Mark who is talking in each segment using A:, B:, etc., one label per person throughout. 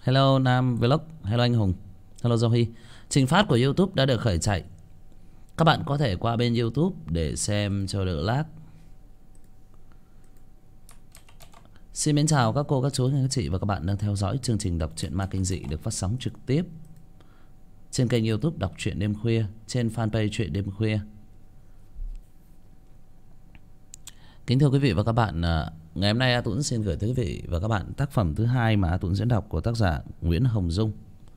A: Hello Nam Vlog, hello anh Hùng, hello Zohi. Trình phát của YouTube đã được khởi chạy. Các bạn có thể qua bên YouTube để xem cho đỡ lag. Xin mến chào các cô, các chú, các chị và các bạn đang theo dõi chương trình đọc truyện ma kinh dị được phát sóng trực tiếp trên kênh YouTube Đọc Truyện Đêm Khuya, trên fanpage Truyện Đêm Khuya. Kính thưa quý vị và các bạn, ngày hôm nay A Tuấn xin gửi tới quý vị và các bạn tác phẩm thứ hai mà A Tuấn sẽ đọc của tác giả Nguyễn Hồng Dung.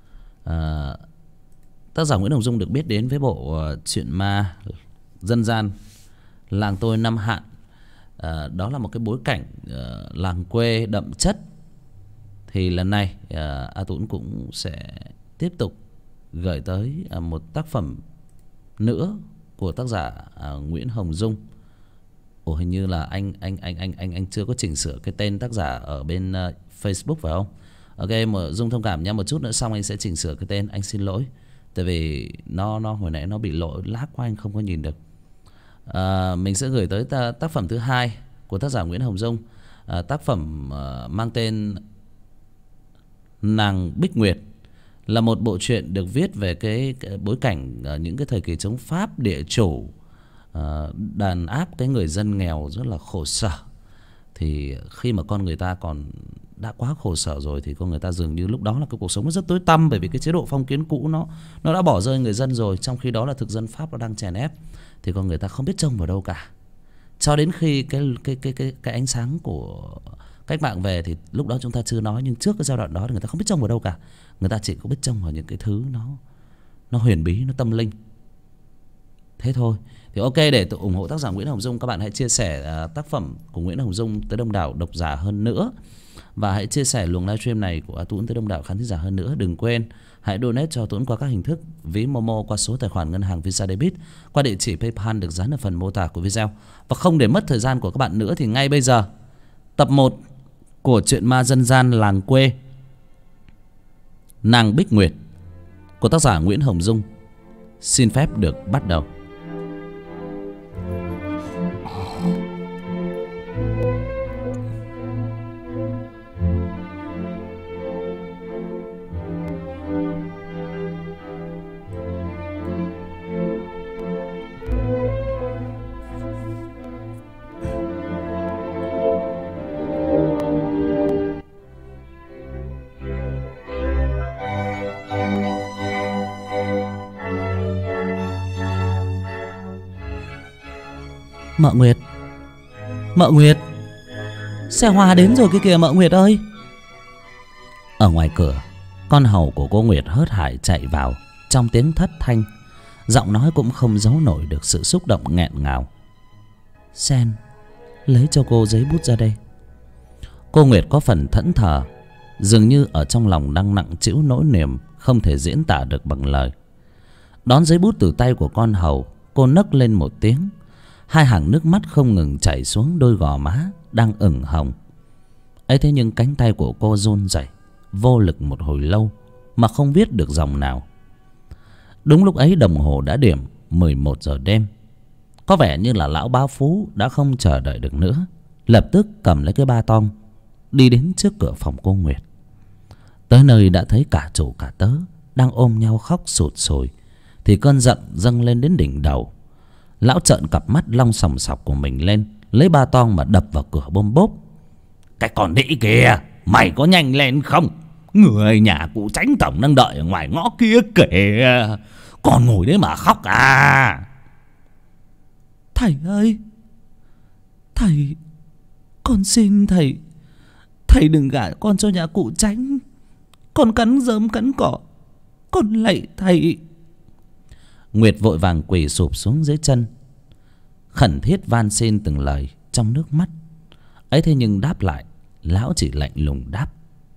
A: Tác giả Nguyễn Hồng Dung được biết đến với bộ truyện ma dân gian Làng Tôi Năm Hạn. Đó là một cái bối cảnh làng quê đậm chất. Thì lần này A Tuấn cũng sẽ tiếp tục gửi tới một tác phẩm nữa của tác giả Nguyễn Hồng Dung. Ồ, hình như là anh chưa có chỉnh sửa cái tên tác giả ở bên Facebook phải không? Ok, Dung thông cảm nha, một chút nữa xong anh sẽ chỉnh sửa cái tên, anh xin lỗi. Tại vì nó hồi nãy nó bị lỗi lag quá, anh không có nhìn được. Mình sẽ gửi tới tác phẩm thứ hai của tác giả Nguyễn Hồng Dung. Tác phẩm mang tên Nàng Bích Nguyệt, là một bộ truyện được viết về cái bối cảnh những cái thời kỳ chống Pháp địa chủ, đàn áp cái người dân nghèo rất là khổ sở. Thì khi mà con người ta còn đã quá khổ sở rồi thì con người ta dường như lúc đó là cái cuộc sống nó rất tối tăm, bởi vì cái chế độ phong kiến cũ nó đã bỏ rơi người dân rồi, trong khi đó là thực dân Pháp nó đang chèn ép, thì con người ta không biết trông vào đâu cả. Cho đến khi cái ánh sáng của cách mạng về thì lúc đó chúng ta chưa nói, nhưng trước cái giai đoạn đó thì người ta không biết trông vào đâu cả. Người ta chỉ có biết trông vào những cái thứ nó huyền bí, nó tâm linh. Thế thôi. Thì ok, để tự ủng hộ tác giả Nguyễn Hồng Dung, các bạn hãy chia sẻ tác phẩm của Nguyễn Hồng Dung tới đông đảo độc giả hơn nữa. Và hãy chia sẻ luồng livestream này của A Tuấn tới đông đảo khán giả hơn nữa. Đừng quên hãy donate cho Tuấn qua các hình thức: ví Momo qua số tài khoản ngân hàng Visa Debit, qua địa chỉ PayPal được dán ở phần mô tả của video. Và không để mất thời gian của các bạn nữa thì ngay bây giờ, tập 1 của truyện ma dân gian làng quê Nàng Bích Nguyệt của tác giả Nguyễn Hồng Dung xin phép được bắt đầu. Mợ Nguyệt, Mợ Nguyệt, xe hoa đến rồi kia kìa Mợ Nguyệt ơi. Ở ngoài cửa, con hầu của cô Nguyệt hớt hải chạy vào trong tiếng thất thanh, giọng nói cũng không giấu nổi được sự xúc động nghẹn ngào. Sen, lấy cho cô giấy bút ra đây. Cô Nguyệt có phần thẫn thờ, dường như ở trong lòng đang nặng trĩu nỗi niềm không thể diễn tả được bằng lời. Đón giấy bút từ tay của con hầu, cô nấc lên một tiếng. Hai hàng nước mắt không ngừng chảy xuống đôi gò má đang ửng hồng. Ấy thế nhưng cánh tay của cô run rẩy vô lực một hồi lâu mà không viết được dòng nào. Đúng lúc ấy đồng hồ đã điểm 11 giờ đêm. Có vẻ như là lão bá Phú đã không chờ đợi được nữa, lập tức cầm lấy cái ba tong đi đến trước cửa phòng cô Nguyệt. Tới nơi đã thấy cả chủ cả tớ đang ôm nhau khóc sụt sùi, thì cơn giận dâng lên đến đỉnh đầu. Lão trợn cặp mắt long sòng sọc của mình lên, lấy ba tong mà đập vào cửa bôm bốp. Cái con đĩ kìa, mày có nhanh lên không? Người nhà cụ Chánh tổng đang đợi ở ngoài ngõ kia kìa, còn ngồi đấy mà khóc à?
B: Thầy ơi, thầy, con xin thầy, thầy đừng gả con cho nhà cụ Chánh. Con cắn rơm cắn cỏ, con lạy thầy.
A: Nguyệt vội vàng quỳ sụp xuống dưới chân, khẩn thiết van xin từng lời trong nước mắt. Ấy thế nhưng đáp lại, lão chỉ lạnh lùng đáp.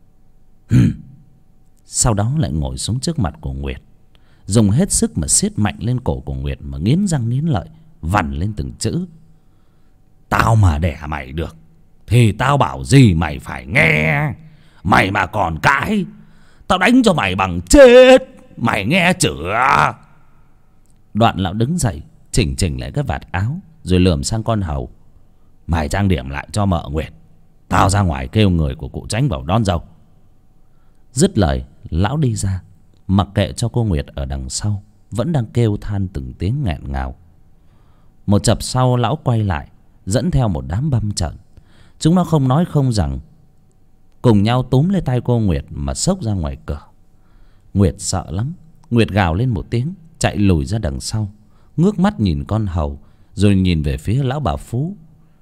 A: Sau đó lại ngồi xuống trước mặt của Nguyệt, dùng hết sức mà siết mạnh lên cổ của Nguyệt, mà nghiến răng nghiến lợi vằn lên từng chữ. Tao mà đẻ mày được thì tao bảo gì mày phải nghe. Mày mà còn cãi, tao đánh cho mày bằng chết, mày nghe chưa? Đoạn lão đứng dậy, chỉnh lại cái vạt áo, rồi lườm sang con hầu. Mày trang điểm lại cho mợ Nguyệt, tao ra ngoài kêu người của cụ Chánh vào đón dâu. Dứt lời, lão đi ra, mặc kệ cho cô Nguyệt ở đằng sau vẫn đang kêu than từng tiếng nghẹn ngào. Một chập sau, lão quay lại dẫn theo một đám băm trợn. Chúng nó không nói không rằng, cùng nhau túm lấy tay cô Nguyệt mà xốc ra ngoài cửa. Nguyệt sợ lắm. Nguyệt gào lên một tiếng, chạy lùi ra đằng sau, ngước mắt nhìn con hầu, rồi nhìn về phía lão bà Phú.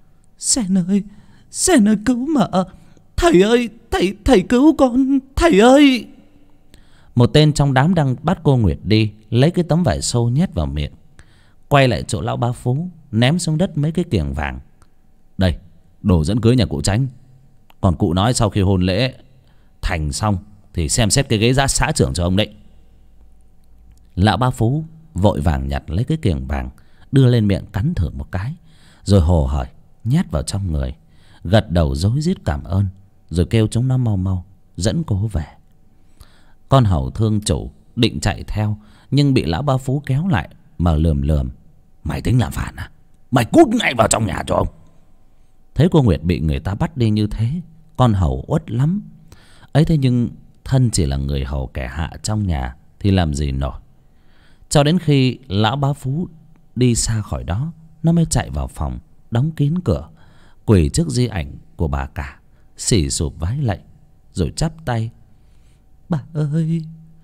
A: Sen ơi cứu mợ. Thầy ơi, thầy cứu con, thầy ơi. Một tên trong đám đang bắt cô Nguyệt đi, lấy cái tấm vải xô nhét vào miệng, quay lại chỗ lão bà Phú, ném xuống đất mấy cái kiềng vàng. Đây, đồ dẫn cưới nhà cụ Chánh. Còn cụ nói sau khi hôn lễ thành xong thì xem xét cái ghế giá xã trưởng cho ông đấy. Lão bá Phú vội vàng nhặt lấy cái kiềng vàng, đưa lên miệng cắn thử một cái, rồi hồ hởi nhét vào trong người, gật đầu rối rít cảm ơn, rồi kêu chúng nó mau mau dẫn cô về. Con hầu thương chủ định chạy theo, nhưng bị lão bá Phú kéo lại mà lườm lườm. Mày tính làm phản à? Mày cút ngay vào trong nhà cho ông. Thấy cô Nguyệt bị người ta bắt đi như thế, con hầu uất lắm. Ấy thế nhưng thân chỉ là người hầu kẻ hạ trong nhà thì làm gì nổi. Cho đến khi lão bá Phú đi xa khỏi đó, nó mới chạy vào phòng, đóng kín cửa, quỳ trước di ảnh của bà cả, xỉ sụp vái lạy, rồi chắp tay. Bà ơi,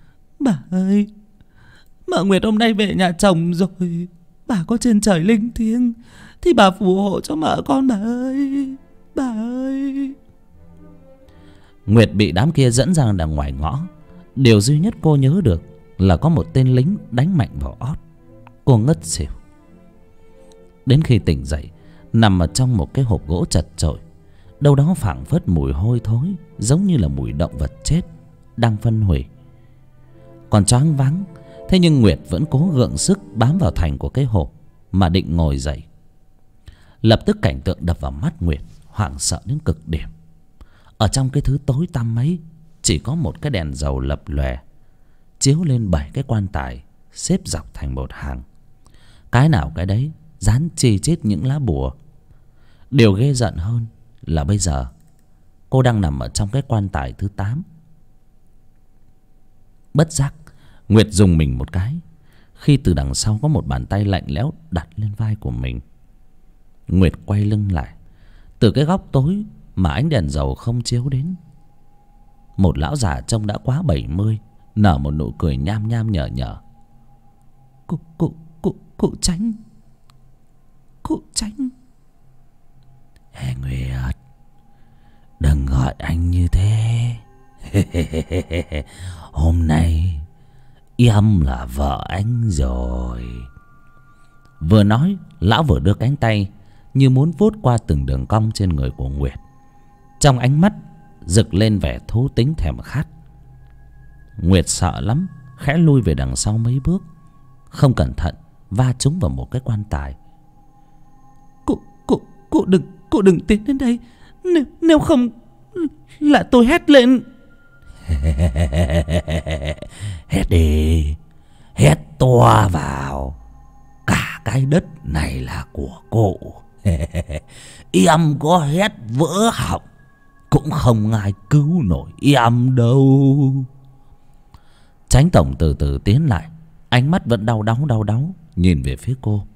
A: mợ Nguyệt hôm nay về nhà chồng rồi. Bà có trên trời linh thiêng thì bà phù hộ cho mợ con, bà ơi, bà ơi. Nguyệt bị đám kia dẫn ra đằng ngoài ngõ. Điều duy nhất cô nhớ được là có một tên lính đánh mạnh vào ót. Cô ngất xỉu. Đến khi tỉnh dậy, nằm ở trong một cái hộp gỗ chật chội, đâu đó phảng phất mùi hôi thối, giống như là mùi động vật chết đang phân hủy. Còn choáng váng, thế nhưng Nguyệt vẫn cố gượng sức bám vào thành của cái hộp mà định ngồi dậy. Lập tức cảnh tượng đập vào mắt Nguyệt hoảng sợ đến cực điểm. Ở trong cái thứ tối tăm ấy, chỉ có một cái đèn dầu lập lòe chiếu lên 7 cái quan tài xếp dọc thành một hàng. Cái nào cái đấy dán chi chít những lá bùa. Điều ghê giận hơn là bây giờ cô đang nằm ở trong cái quan tài thứ 8. Bất giác Nguyệt rùng mình một cái khi từ đằng sau có một bàn tay lạnh lẽo đặt lên vai của mình. Nguyệt quay lưng lại. Từ cái góc tối mà ánh đèn dầu không chiếu đến, một lão già trông đã quá 70 nở một nụ cười nham nham nhở nhở. Cụ Chánh. Cụ Chánh. Ê Nguyệt, đừng gọi anh như thế. Hôm nay em là vợ anh rồi. Vừa nói, lão vừa đưa cánh tay như muốn vuốt qua từng đường cong trên người của Nguyệt. Trong ánh mắt rực lên vẻ thú tính thèm khát. Nguyệt sợ lắm, khẽ lui về đằng sau mấy bước, không cẩn thận va trúng vào một cái quan tài. Cụ đừng tiến đến đây, nếu không là tôi hét lên. Hét đi, hét to vào. Cả cái đất này là của cụ. Em có hét vỡ họng cũng không ai cứu nổi em đâu. Chánh tổng từ từ tiến lại, ánh mắt vẫn đau đáu nhìn về phía cô.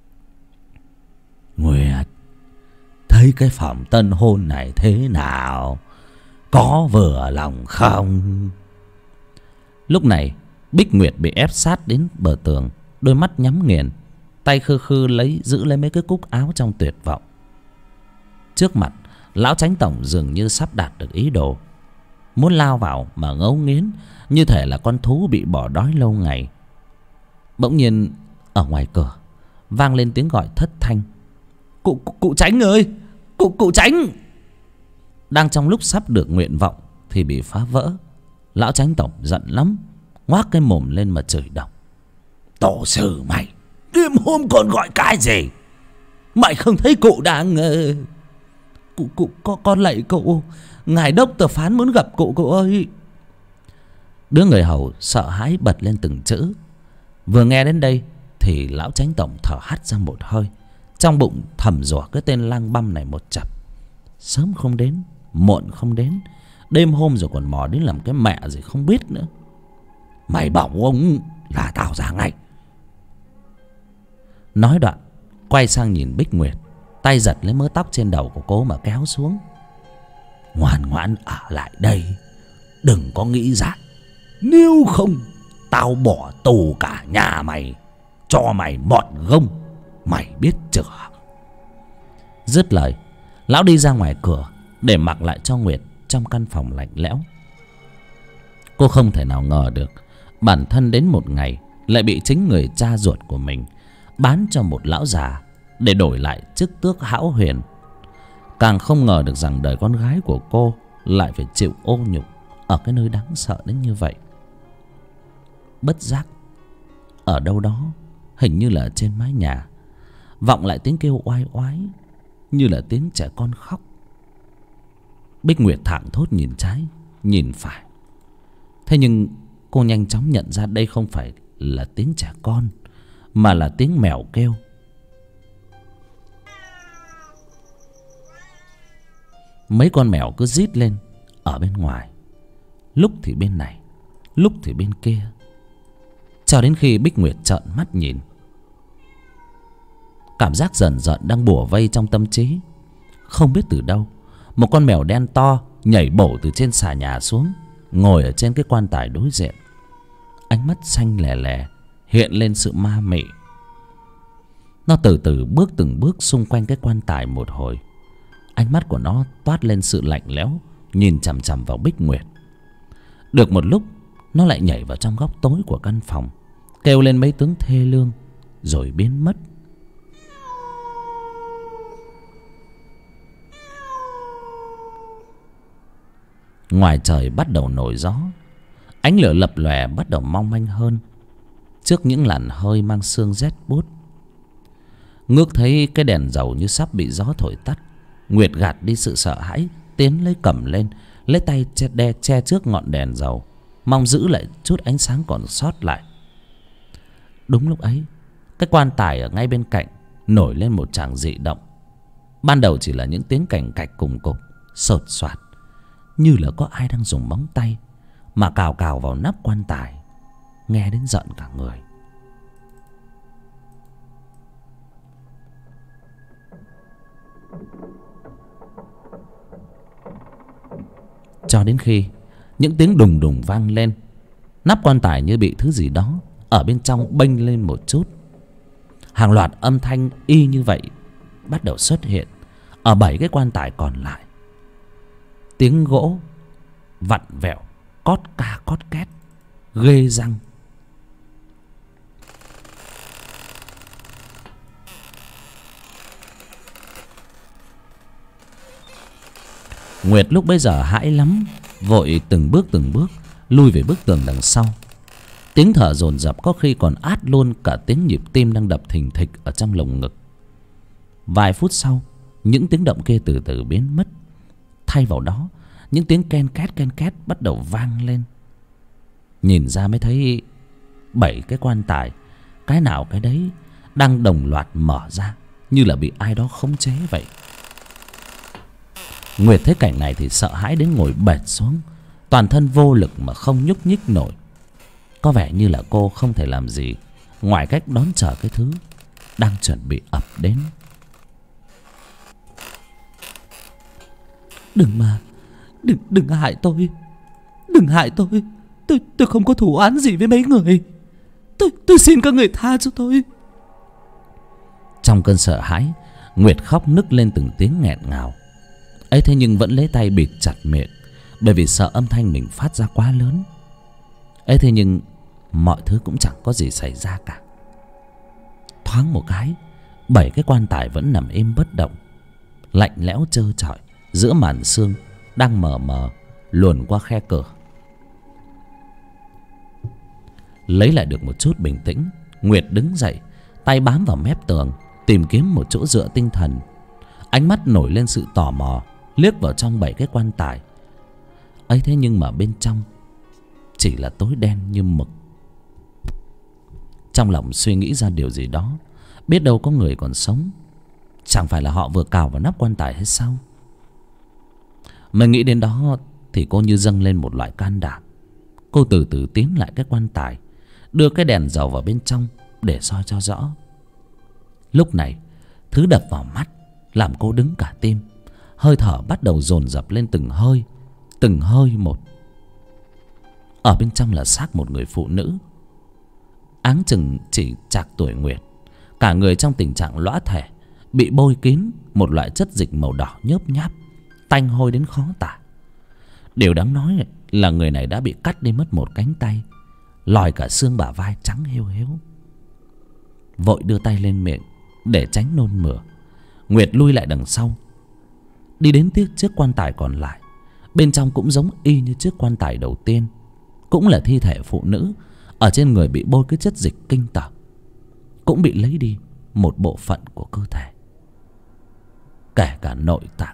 A: Nguyệt, thấy cái phòng tân hôn này thế nào? Có vừa lòng không? Lúc này Bích Nguyệt bị ép sát đến bờ tường, đôi mắt nhắm nghiền, tay khư khư giữ lấy mấy cái cúc áo trong tuyệt vọng. Trước mặt lão Chánh tổng dường như sắp đạt được ý đồ, muốn lao vào mà ngấu nghiến, như thể là con thú bị bỏ đói lâu ngày. Bỗng nhiên ở ngoài cửa vang lên tiếng gọi thất thanh. Cụ Chánh ơi, cụ Chánh. Đang trong lúc sắp được nguyện vọng thì bị phá vỡ. Lão Chánh tổng giận lắm, ngoác cái mồm lên mà chửi độc. Tổ sư mày, đêm hôm còn gọi cái gì? Mày không thấy cụ đang... Con lạy cụ, ngài đốc tờ phán muốn gặp cụ ơi. Đứa người hầu sợ hãi bật lên từng chữ. Vừa nghe đến đây thì lão Chánh tổng thở hắt ra một hơi, trong bụng thầm rủa cái tên lang băm này một chập. Sớm không đến, muộn không đến, Đêm hôm rồi còn mò đến làm cái mẹ gì không biết nữa. Mày bảo ông là tao ra ngay. Nói đoạn quay sang nhìn Bích Nguyệt, tay giật lấy mớ tóc trên đầu của cô mà kéo xuống. Ngoan ngoãn ở lại đây, đừng có nghĩ dại. Nếu không tao bỏ tù cả nhà mày, cho mày mọt gông, mày biết chưa? Dứt lời, lão đi ra ngoài cửa để mặc lại cho Nguyệt trong căn phòng lạnh lẽo. Cô không thể nào ngờ được bản thân đến một ngày lại bị chính người cha ruột của mình bán cho một lão già để đổi lại chức tước hão huyền. Càng không ngờ được rằng đời con gái của cô lại phải chịu ô nhục ở cái nơi đáng sợ đến như vậy. Bất giác, ở đâu đó, hình như là trên mái nhà, vọng lại tiếng kêu oai oái, như là tiếng trẻ con khóc. Bích Nguyệt thảng thốt nhìn trái nhìn phải. Thế nhưng cô nhanh chóng nhận ra đây không phải là tiếng trẻ con, mà là tiếng mèo kêu. Mấy con mèo cứ rít lên ở bên ngoài, lúc thì bên này, lúc thì bên kia, cho đến khi Bích Nguyệt trợn mắt nhìn. Cảm giác dần dần đang bủa vây trong tâm trí. Không biết từ đâu, một con mèo đen to nhảy bổ từ trên xà nhà xuống, ngồi ở trên cái quan tài đối diện. Ánh mắt xanh lè lè hiện lên sự ma mị. Nó từ từ bước từng bước xung quanh cái quan tài một hồi. Ánh mắt của nó toát lên sự lạnh lẽo, nhìn chằm chằm vào Bích Nguyệt. Được một lúc, nó lại nhảy vào trong góc tối của căn phòng, kêu lên mấy tiếng thê lương, rồi biến mất. Ngoài trời bắt đầu nổi gió, ánh lửa lập lòe bắt đầu mong manh hơn trước những làn hơi mang sương rét buốt. Ngước thấy cái đèn dầu như sắp bị gió thổi tắt, Nguyệt gạt đi sự sợ hãi, tiến lấy cầm lên, lấy tay che trước ngọn đèn dầu, mong giữ lại chút ánh sáng còn sót lại. Đúng lúc ấy, cái quan tài ở ngay bên cạnh nổi lên một tràng dị động. Ban đầu chỉ là những tiếng cành cạch cùng cục, sột soạt, như là có ai đang dùng móng tay mà cào cào vào nắp quan tài, nghe đến giận cả người. Cho đến khi những tiếng đùng đùng vang lên, nắp quan tài như bị thứ gì đó ở bên trong bênh lên một chút. Hàng loạt âm thanh y như vậy bắt đầu xuất hiện ở 7 cái quan tài còn lại. Tiếng gỗ vặn vẹo, cót ca cót két, ghê răng. Nguyệt lúc bấy giờ hãi lắm, vội từng bước lui về bức tường đằng sau. Tiếng thở dồn dập có khi còn át luôn cả tiếng nhịp tim đang đập thình thịch ở trong lồng ngực. Vài phút sau, những tiếng động kia từ từ biến mất. Thay vào đó, những tiếng ken két bắt đầu vang lên. Nhìn ra mới thấy 7 cái quan tài, cái nào cái đấy đang đồng loạt mở ra, như là bị ai đó khống chế vậy. Nguyệt thấy cảnh này thì sợ hãi đến ngồi bệt xuống, toàn thân vô lực mà không nhúc nhích nổi. Có vẻ như là cô không thể làm gì ngoài cách đón chờ cái thứ đang chuẩn bị ập đến. Đừng hại tôi. Đừng hại tôi. Tôi không có thù oán gì với mấy người. Tôi xin các người tha cho tôi. Trong cơn sợ hãi, Nguyệt khóc nức lên từng tiếng nghẹn ngào. Ấy thế nhưng vẫn lấy tay bịt chặt miệng, bởi vì sợ âm thanh mình phát ra quá lớn. Ấy thế nhưng mọi thứ cũng chẳng có gì xảy ra cả. Thoáng một cái, 7 cái quan tài vẫn nằm im bất động, lạnh lẽo trơ trọi giữa màn sương đang mờ mờ luồn qua khe cửa. Lấy lại được một chút bình tĩnh, Nguyệt đứng dậy, tay bám vào mép tường, tìm kiếm một chỗ dựa tinh thần. Ánh mắt nổi lên sự tò mò, liếc vào trong 7 cái quan tài. Ấy thế nhưng mà bên trong chỉ là tối đen như mực. Trong lòng suy nghĩ ra điều gì đó, biết đâu có người còn sống. Chẳng phải là họ vừa cào vào nắp quan tài hay sao? Mình nghĩ đến đó thì cô như dâng lên một loại can đảm. Cô từ từ tiến lại cái quan tài, đưa cái đèn dầu vào bên trong để soi cho rõ. Lúc này thứ đập vào mắt làm cô đứng cả tim. Hơi thở bắt đầu dồn dập lên từng hơi một. Ở bên trong là xác một người phụ nữ, áng chừng chỉ chạc tuổi Nguyệt, cả người trong tình trạng lõa thể, bị bôi kín một loại chất dịch màu đỏ nhớp nháp, tanh hôi đến khó tả. Điều đáng nói là người này đã bị cắt đi mất một cánh tay, lòi cả xương bả vai trắng hiu hiu. Vội đưa tay lên miệng để tránh nôn mửa, Nguyệt lui lại đằng sau, đi đến chiếc quan tài còn lại. Bên trong cũng giống y như chiếc quan tài đầu tiên, cũng là thi thể phụ nữ. Ở trên người bị bôi cái chất dịch kinh tởm, cũng bị lấy đi một bộ phận của cơ thể, kể cả nội tạng.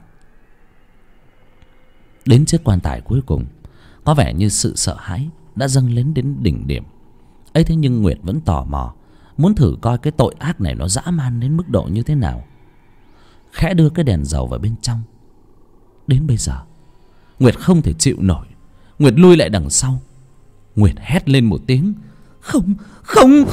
A: Đến chiếc quan tài cuối cùng, có vẻ như sự sợ hãi đã dâng lên đến đỉnh điểm ấy. Thế nhưng Nguyệt vẫn tò mò, muốn thử coi cái tội ác này nó dã man đến mức độ như thế nào. Khẽ đưa cái đèn dầu vào bên trong. Đến bây giờ Nguyệt không thể chịu nổi. Nguyệt lui lại đằng sau. Nguyệt hét lên một tiếng: "Không, không!"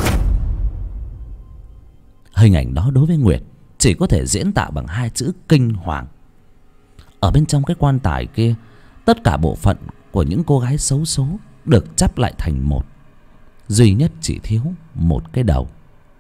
A: Hình ảnh đó đối với Nguyệt chỉ có thể diễn tả bằng hai chữ kinh hoàng. Ở bên trong cái quan tài kia, tất cả bộ phận của những cô gái xấu số được chắp lại thành một, duy nhất chỉ thiếu một cái đầu.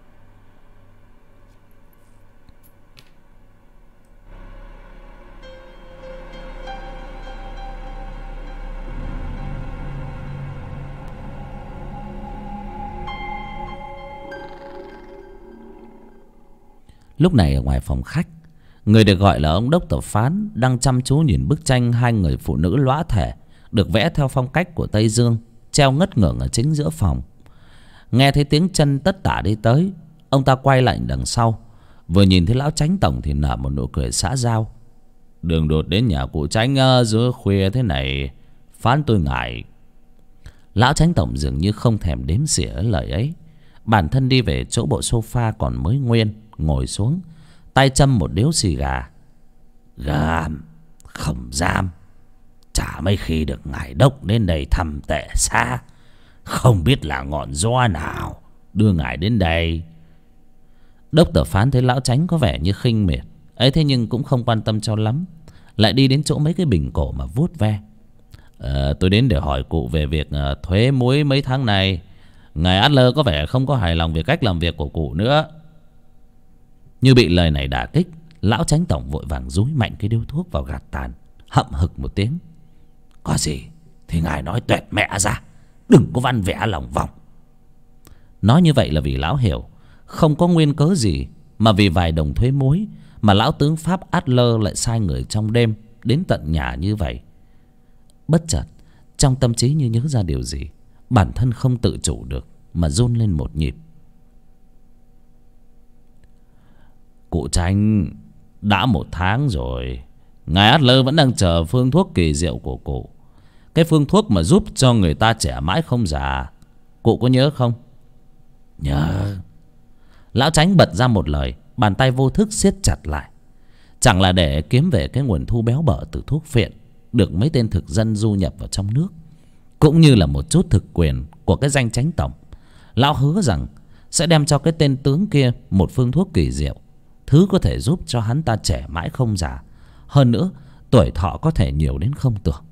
A: Lúc này ở ngoài phòng khách, người được gọi là ông Đốc Tờ Phán đang chăm chú nhìn bức tranh hai người phụ nữ lõa thể được vẽ theo phong cách của Tây Dương, treo ngất ngưởng ở chính giữa phòng. Nghe thấy tiếng chân tất tả đi tới, ông ta quay lại đằng sau, vừa nhìn thấy lão Chánh tổng thì nở một nụ cười xã giao: "Đường đột đến nhà cụ Chánh giữa khuya thế này, Phán tôi ngại." Lão Chánh tổng dường như không thèm đếm xỉa lời ấy, bản thân đi về chỗ bộ sofa còn mới nguyên, ngồi xuống, tay châm một điếu xì gà. "Gàm không dám, chả mấy khi được ngài Đốc đến đây thăm tệ xa, không biết là ngọn gió nào đưa ngài đến đây." Đốc Tờ Phán thấy lão Chánh có vẻ như khinh miệt ấy, thế nhưng cũng không quan tâm cho lắm, lại đi đến chỗ mấy cái bình cổ mà vuốt ve. Tôi đến để hỏi cụ về việc thuế muối mấy tháng này. Ngài Adler có vẻ không có hài lòng về cách làm việc của cụ nữa." Như bị lời này đả kích, lão Chánh tổng vội vàng dúi mạnh cái điếu thuốc vào gạt tàn, hậm hực một tiếng: "Có gì thì ngài nói tuét mẹ ra, đừng có văn vẽ lòng vòng." Nói như vậy là vì lão hiểu không có nguyên cớ gì mà vì vài đồng thuế muối mà lão tướng Pháp Adler lại sai người trong đêm đến tận nhà như vậy. Bất chợt trong tâm trí như nhớ ra điều gì, bản thân không tự chủ được mà run lên một nhịp. "Cụ Chánh, đã 1 tháng rồi, ngài Adler vẫn đang chờ phương thuốc kỳ diệu của cụ. Cái phương thuốc mà giúp cho người ta trẻ mãi không già. Cụ có nhớ không?" "Nhớ." Lão Chánh bật ra một lời, bàn tay vô thức siết chặt lại. Chẳng là để kiếm về cái nguồn thu béo bở từ thuốc phiện được mấy tên thực dân du nhập vào trong nước, cũng như là một chút thực quyền của cái danh Chánh tổng. Lão hứa rằng sẽ đem cho cái tên tướng kia một phương thuốc kỳ diệu, thứ có thể giúp cho hắn ta trẻ mãi không già, hơn nữa tuổi thọ có thể nhiều đến không tưởng.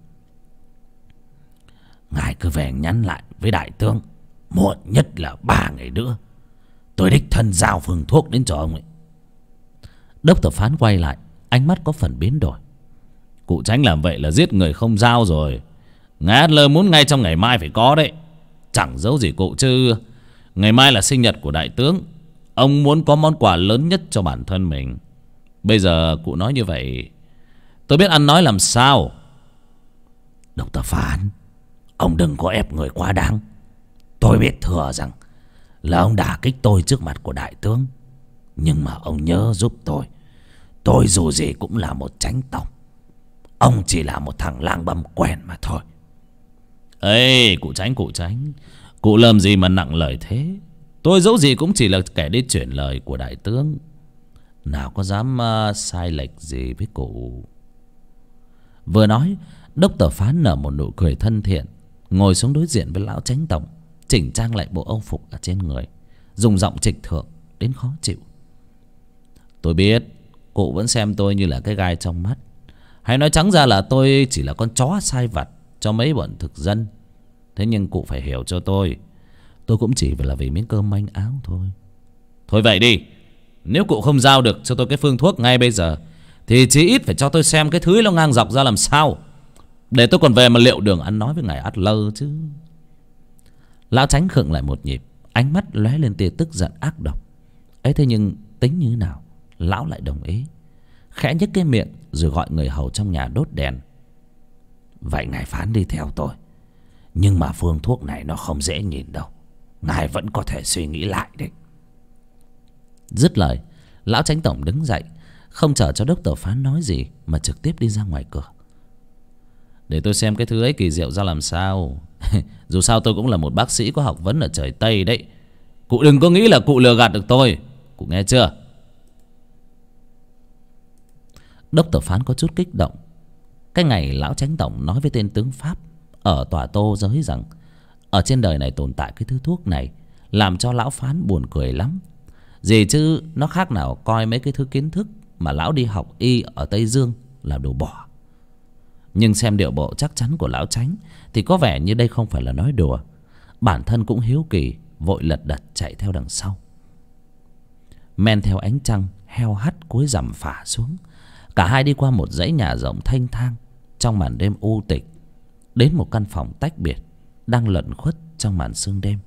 A: "Ngài cứ về nhắn lại với đại tướng, muộn nhất là 3 ngày nữa tôi đích thân giao phương thuốc đến cho ông ấy." Đốc Tờ Phán quay lại, ánh mắt có phần biến đổi: "Cụ Chánh làm vậy là giết người không giao rồi. Ngài Adler muốn ngay trong ngày mai phải có đấy. Chẳng giấu gì cụ chứ, ngày mai là sinh nhật của đại tướng. Ông muốn có món quà lớn nhất cho bản thân mình. Bây giờ cụ nói như vậy, tôi biết ăn nói làm sao." "Đốc Tờ Phán, ông đừng có ép người quá đáng. Tôi biết thừa rằng là ông đả kích tôi trước mặt của đại tướng, nhưng mà ông nhớ giúp tôi. Tôi dù gì cũng là một Chánh tổng, ông chỉ là một thằng lang băm quen mà thôi." "Ê, cụ Chánh, cụ làm gì mà nặng lời thế? Tôi dẫu gì cũng chỉ là kẻ đi chuyển lời của đại tướng, nào có dám sai lệch gì với cụ." Vừa nói, Đốc Tờ Phán nở một nụ cười thân thiện, ngồi xuống đối diện với lão chánh tổng, chỉnh trang lại bộ âu phục ở trên người, dùng giọng trịch thượng đến khó chịu. Tôi biết cụ vẫn xem tôi như là cái gai trong mắt, hay nói trắng ra là tôi chỉ là con chó sai vặt cho mấy bọn thực dân. Thế nhưng cụ phải hiểu cho tôi cũng chỉ là vì miếng cơm manh áo thôi. Thôi vậy đi, nếu cụ không giao được cho tôi cái phương thuốc ngay bây giờ thì chí ít phải cho tôi xem cái thứ nó ngang dọc ra làm sao, để tôi còn về mà liệu đường ăn nói với ngài Adler chứ. Lão Chánh khựng lại một nhịp, ánh mắt lóe lên tia tức giận ác độc. Ấy thế nhưng tính như nào lão lại đồng ý, khẽ nhếch cái miệng rồi gọi người hầu trong nhà đốt đèn. Vậy ngài Phán đi theo tôi, nhưng mà phương thuốc này nó không dễ nhìn đâu, ngài vẫn có thể suy nghĩ lại đấy. Dứt lời, lão chánh tổng đứng dậy, không chờ cho Đốc Tờ Phán nói gì mà trực tiếp đi ra ngoài cửa. Để tôi xem cái thứ ấy kỳ diệu ra làm sao. Dù sao tôi cũng là một bác sĩ có học vấn ở trời Tây đấy. Cụ đừng có nghĩ là cụ lừa gạt được tôi, cụ nghe chưa? Đốc Tờ Phán có chút kích động. Cái ngày lão chánh tổng nói với tên tướng Pháp ở tòa Tô Giới rằng ở trên đời này tồn tại cái thứ thuốc này, làm cho lão Phán buồn cười lắm. Gì chứ nó khác nào coi mấy cái thứ kiến thức mà lão đi học y ở Tây Dương là đồ bỏ. Nhưng xem điệu bộ chắc chắn của lão Chánh thì có vẻ như đây không phải là nói đùa. Bản thân cũng hiếu kỳ, vội lật đật chạy theo đằng sau. Men theo ánh trăng heo hắt cuối rằm phả xuống, cả hai đi qua một dãy nhà rộng thanh thang trong màn đêm u tịch, đến một căn phòng tách biệt đang lẩn khuất trong màn sương đêm.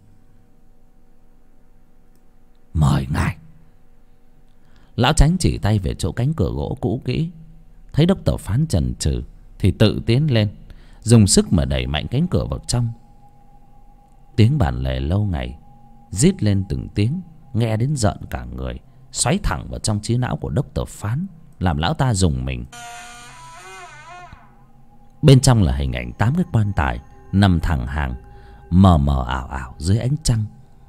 A: Mời ngài. Lão Chánh chỉ tay về chỗ cánh cửa gỗ cũ kỹ. Thấy Đốc Tờ Phán chần chừ thì tự tiến lên, dùng sức mà đẩy mạnh cánh cửa vào trong. Tiếng bản lề lâu ngày rít lên từng tiếng, nghe đến rợn cả người, xoáy thẳng vào trong trí não của Đốc Tờ Phán, làm lão ta rùng mình. Bên trong là hình ảnh 8 cái quan tài nằm thẳng hàng, mờ mờ ảo ảo dưới ánh trăng.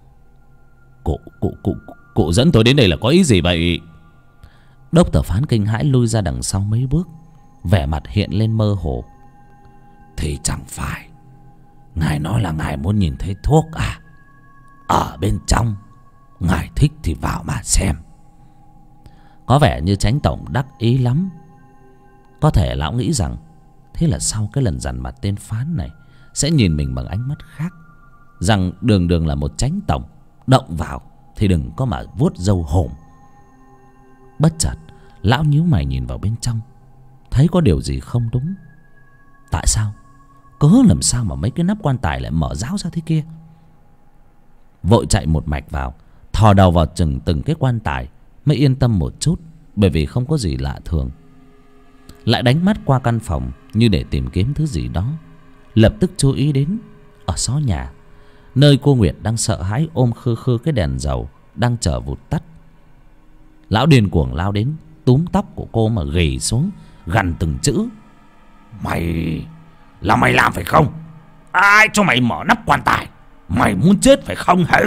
A: Cụ dẫn tôi đến đây là có ý gì vậy? Đốc Tờ Phán kinh hãi lui ra đằng sau mấy bước, vẻ mặt hiện lên mơ hồ. Thì chẳng phải ngài nói là ngài muốn nhìn thấy thuốc à? Ở bên trong, ngài thích thì vào mà xem. Có vẻ như Chánh tổng đắc ý lắm. Có thể lão nghĩ rằng thế là sau cái lần dằn mặt tên Phán này sẽ nhìn mình bằng ánh mắt khác, rằng đường đường là một Chánh tổng, động vào thì đừng có mà vuốt râu hổm. Bất chợt lão nhíu mày nhìn vào bên trong, thấy có điều gì không đúng. Tại sao? Cớ làm sao mà mấy cái nắp quan tài lại mở ráo ra thế kia? Vội chạy một mạch vào, thò đầu vào chừng từng cái quan tài mới yên tâm một chút, bởi vì không có gì lạ thường. Lại đánh mắt qua căn phòng như để tìm kiếm thứ gì đó, lập tức chú ý đến ở xó nhà, nơi cô Nguyệt đang sợ hãi ôm khư khư cái đèn dầu đang chờ vụt tắt. Lão điên cuồng lao đến, túm tóc của cô mà ghì xuống, gằn từng chữ. Mày làm phải không? Ai cho mày mở nắp quan tài? Mày muốn chết phải không hả?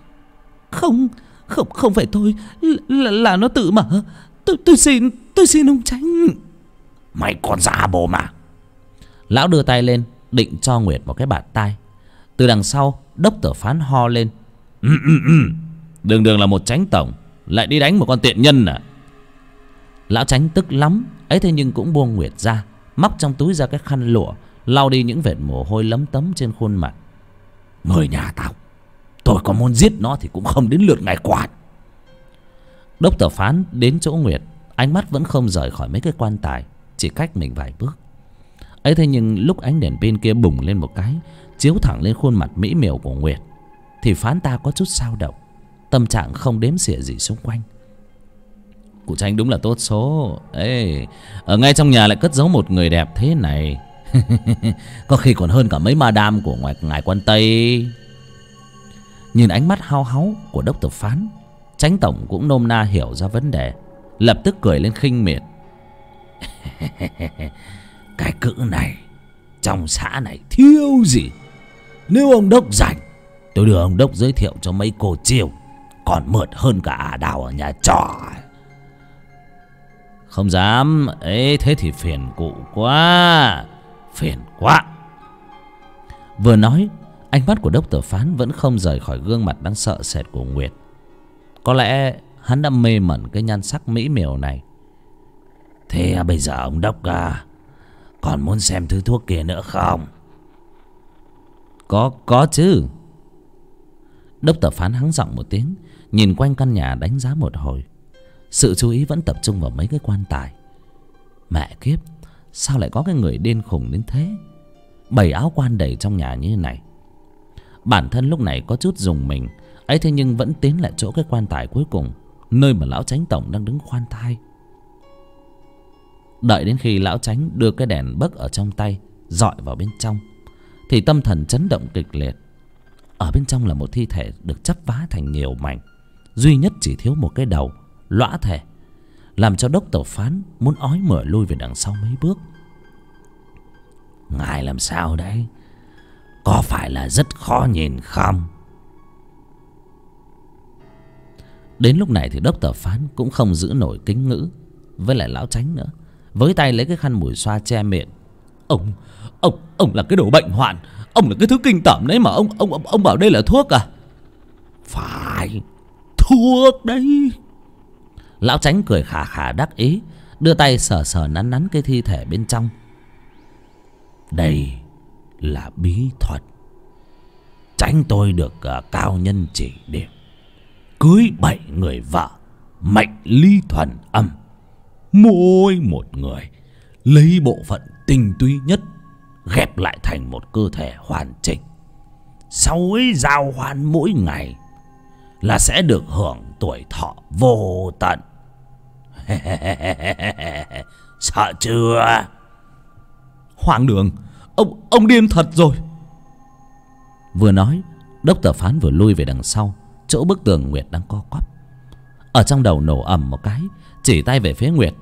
B: Không phải tôi, là nó tự mở. Tôi xin ông Chánh.
A: Mày còn giả bộ mà. Lão đưa tay lên định cho Nguyệt một cái bạt tai. Từ đằng sau Đốc Tờ Phán ho lên. Đường đường là một Chánh tổng lại đi đánh một con tiện nhân à? Lão Chánh tức lắm. Ấy thế nhưng cũng buông Nguyệt ra, móc trong túi ra cái khăn lụa, lau đi những vệt mồ hôi lấm tấm trên khuôn mặt. Người nhà tao, tôi có muốn giết nó thì cũng không đến lượt ngài quản. Đốc Tờ Phán đến chỗ Nguyệt, ánh mắt vẫn không rời khỏi mấy cái quan tài, chỉ cách mình vài bước. Ấy thế nhưng lúc ánh đèn pin kia bùng lên một cái, chiếu thẳng lên khuôn mặt mỹ miều của Nguyệt, thì Phán ta có chút xao động, tâm trạng không đếm xỉa gì xung quanh. Cụ Chánh đúng là tốt số. Ê, ở ngay trong nhà lại cất giấu một người đẹp thế này. Có khi còn hơn cả mấy madam của ngài quan Tây. Nhìn ánh mắt hao háu của Đốc Tờ Phán, Chánh tổng cũng nôm na hiểu ra vấn đề, lập tức cười lên khinh miệt. Cái cữ này trong xã này thiếu gì. Nếu ông Đốc rảnh, tôi đưa ông Đốc giới thiệu cho mấy cô chiêu, còn mượt hơn cả ả đào ở nhà trọ. Không dám. Ấy thế thì phiền cụ quá. Phiền quá. Vừa nói, ánh mắt của Đốc Tử Phán vẫn không rời khỏi gương mặt đang sợ sệt của Nguyệt. Có lẽ hắn đã mê mẩn cái nhan sắc mỹ miều này. Thế bây giờ ông Đốc còn muốn xem thứ thuốc kia nữa không? Có chứ. Đốc Tử Phán hắng giọng một tiếng, nhìn quanh căn nhà đánh giá một hồi. Sự chú ý vẫn tập trung vào mấy cái quan tài. Mẹ kiếp, sao lại có cái người điên khùng đến thế? Bày áo quan đầy trong nhà như này. Bản thân lúc này có chút rùng mình ấy, thế nhưng vẫn tiến lại chỗ cái quan tài cuối cùng, nơi mà lão Chánh Tổng đang đứng khoan thai. Đợi đến khi lão Chánh đưa cái đèn bấc ở trong tay dọi vào bên trong, thì tâm thần chấn động kịch liệt. Ở bên trong là một thi thể được chắp vá thành nhiều mảnh, duy nhất chỉ thiếu một cái đầu lõa thể, làm cho Đốc Tử Phán muốn ói mửa lui về đằng sau mấy bước. Ngài làm sao đấy? Có phải là rất khó nhìn không? Đến lúc này thì Đốc Tử Phán cũng không giữ nổi kính ngữ với lại lão Chánh nữa, với tay lấy cái khăn mùi xoa che miệng. Ông là cái đồ bệnh hoạn. Ông là cái thứ kinh tởm đấy mà ông bảo đây là thuốc à? Phải, thuốc đấy. Lão Chánh cười khà khà đắc ý, đưa tay sờ sờ nắn nắn cái thi thể bên trong. Đây là bí thuật. Chánh tôi được cao nhân chỉ điểm, cưới 7 người vợ, mệnh ly thuần âm. Mỗi một người lấy bộ phận tinh túy nhất ghép lại thành một cơ thể hoàn chỉnh. Sau ấy giao hoan mỗi ngày là sẽ được hưởng tuổi thọ vô tận. Sợ chưa? Hoàng đường, ông điên thật rồi. Vừa nói, Đốc Tử Phán vừa lui về đằng sau chỗ bức tường Nguyệt đang co quắp. Ở trong đầu nổ ầm một cái, chỉ tay về phía Nguyệt.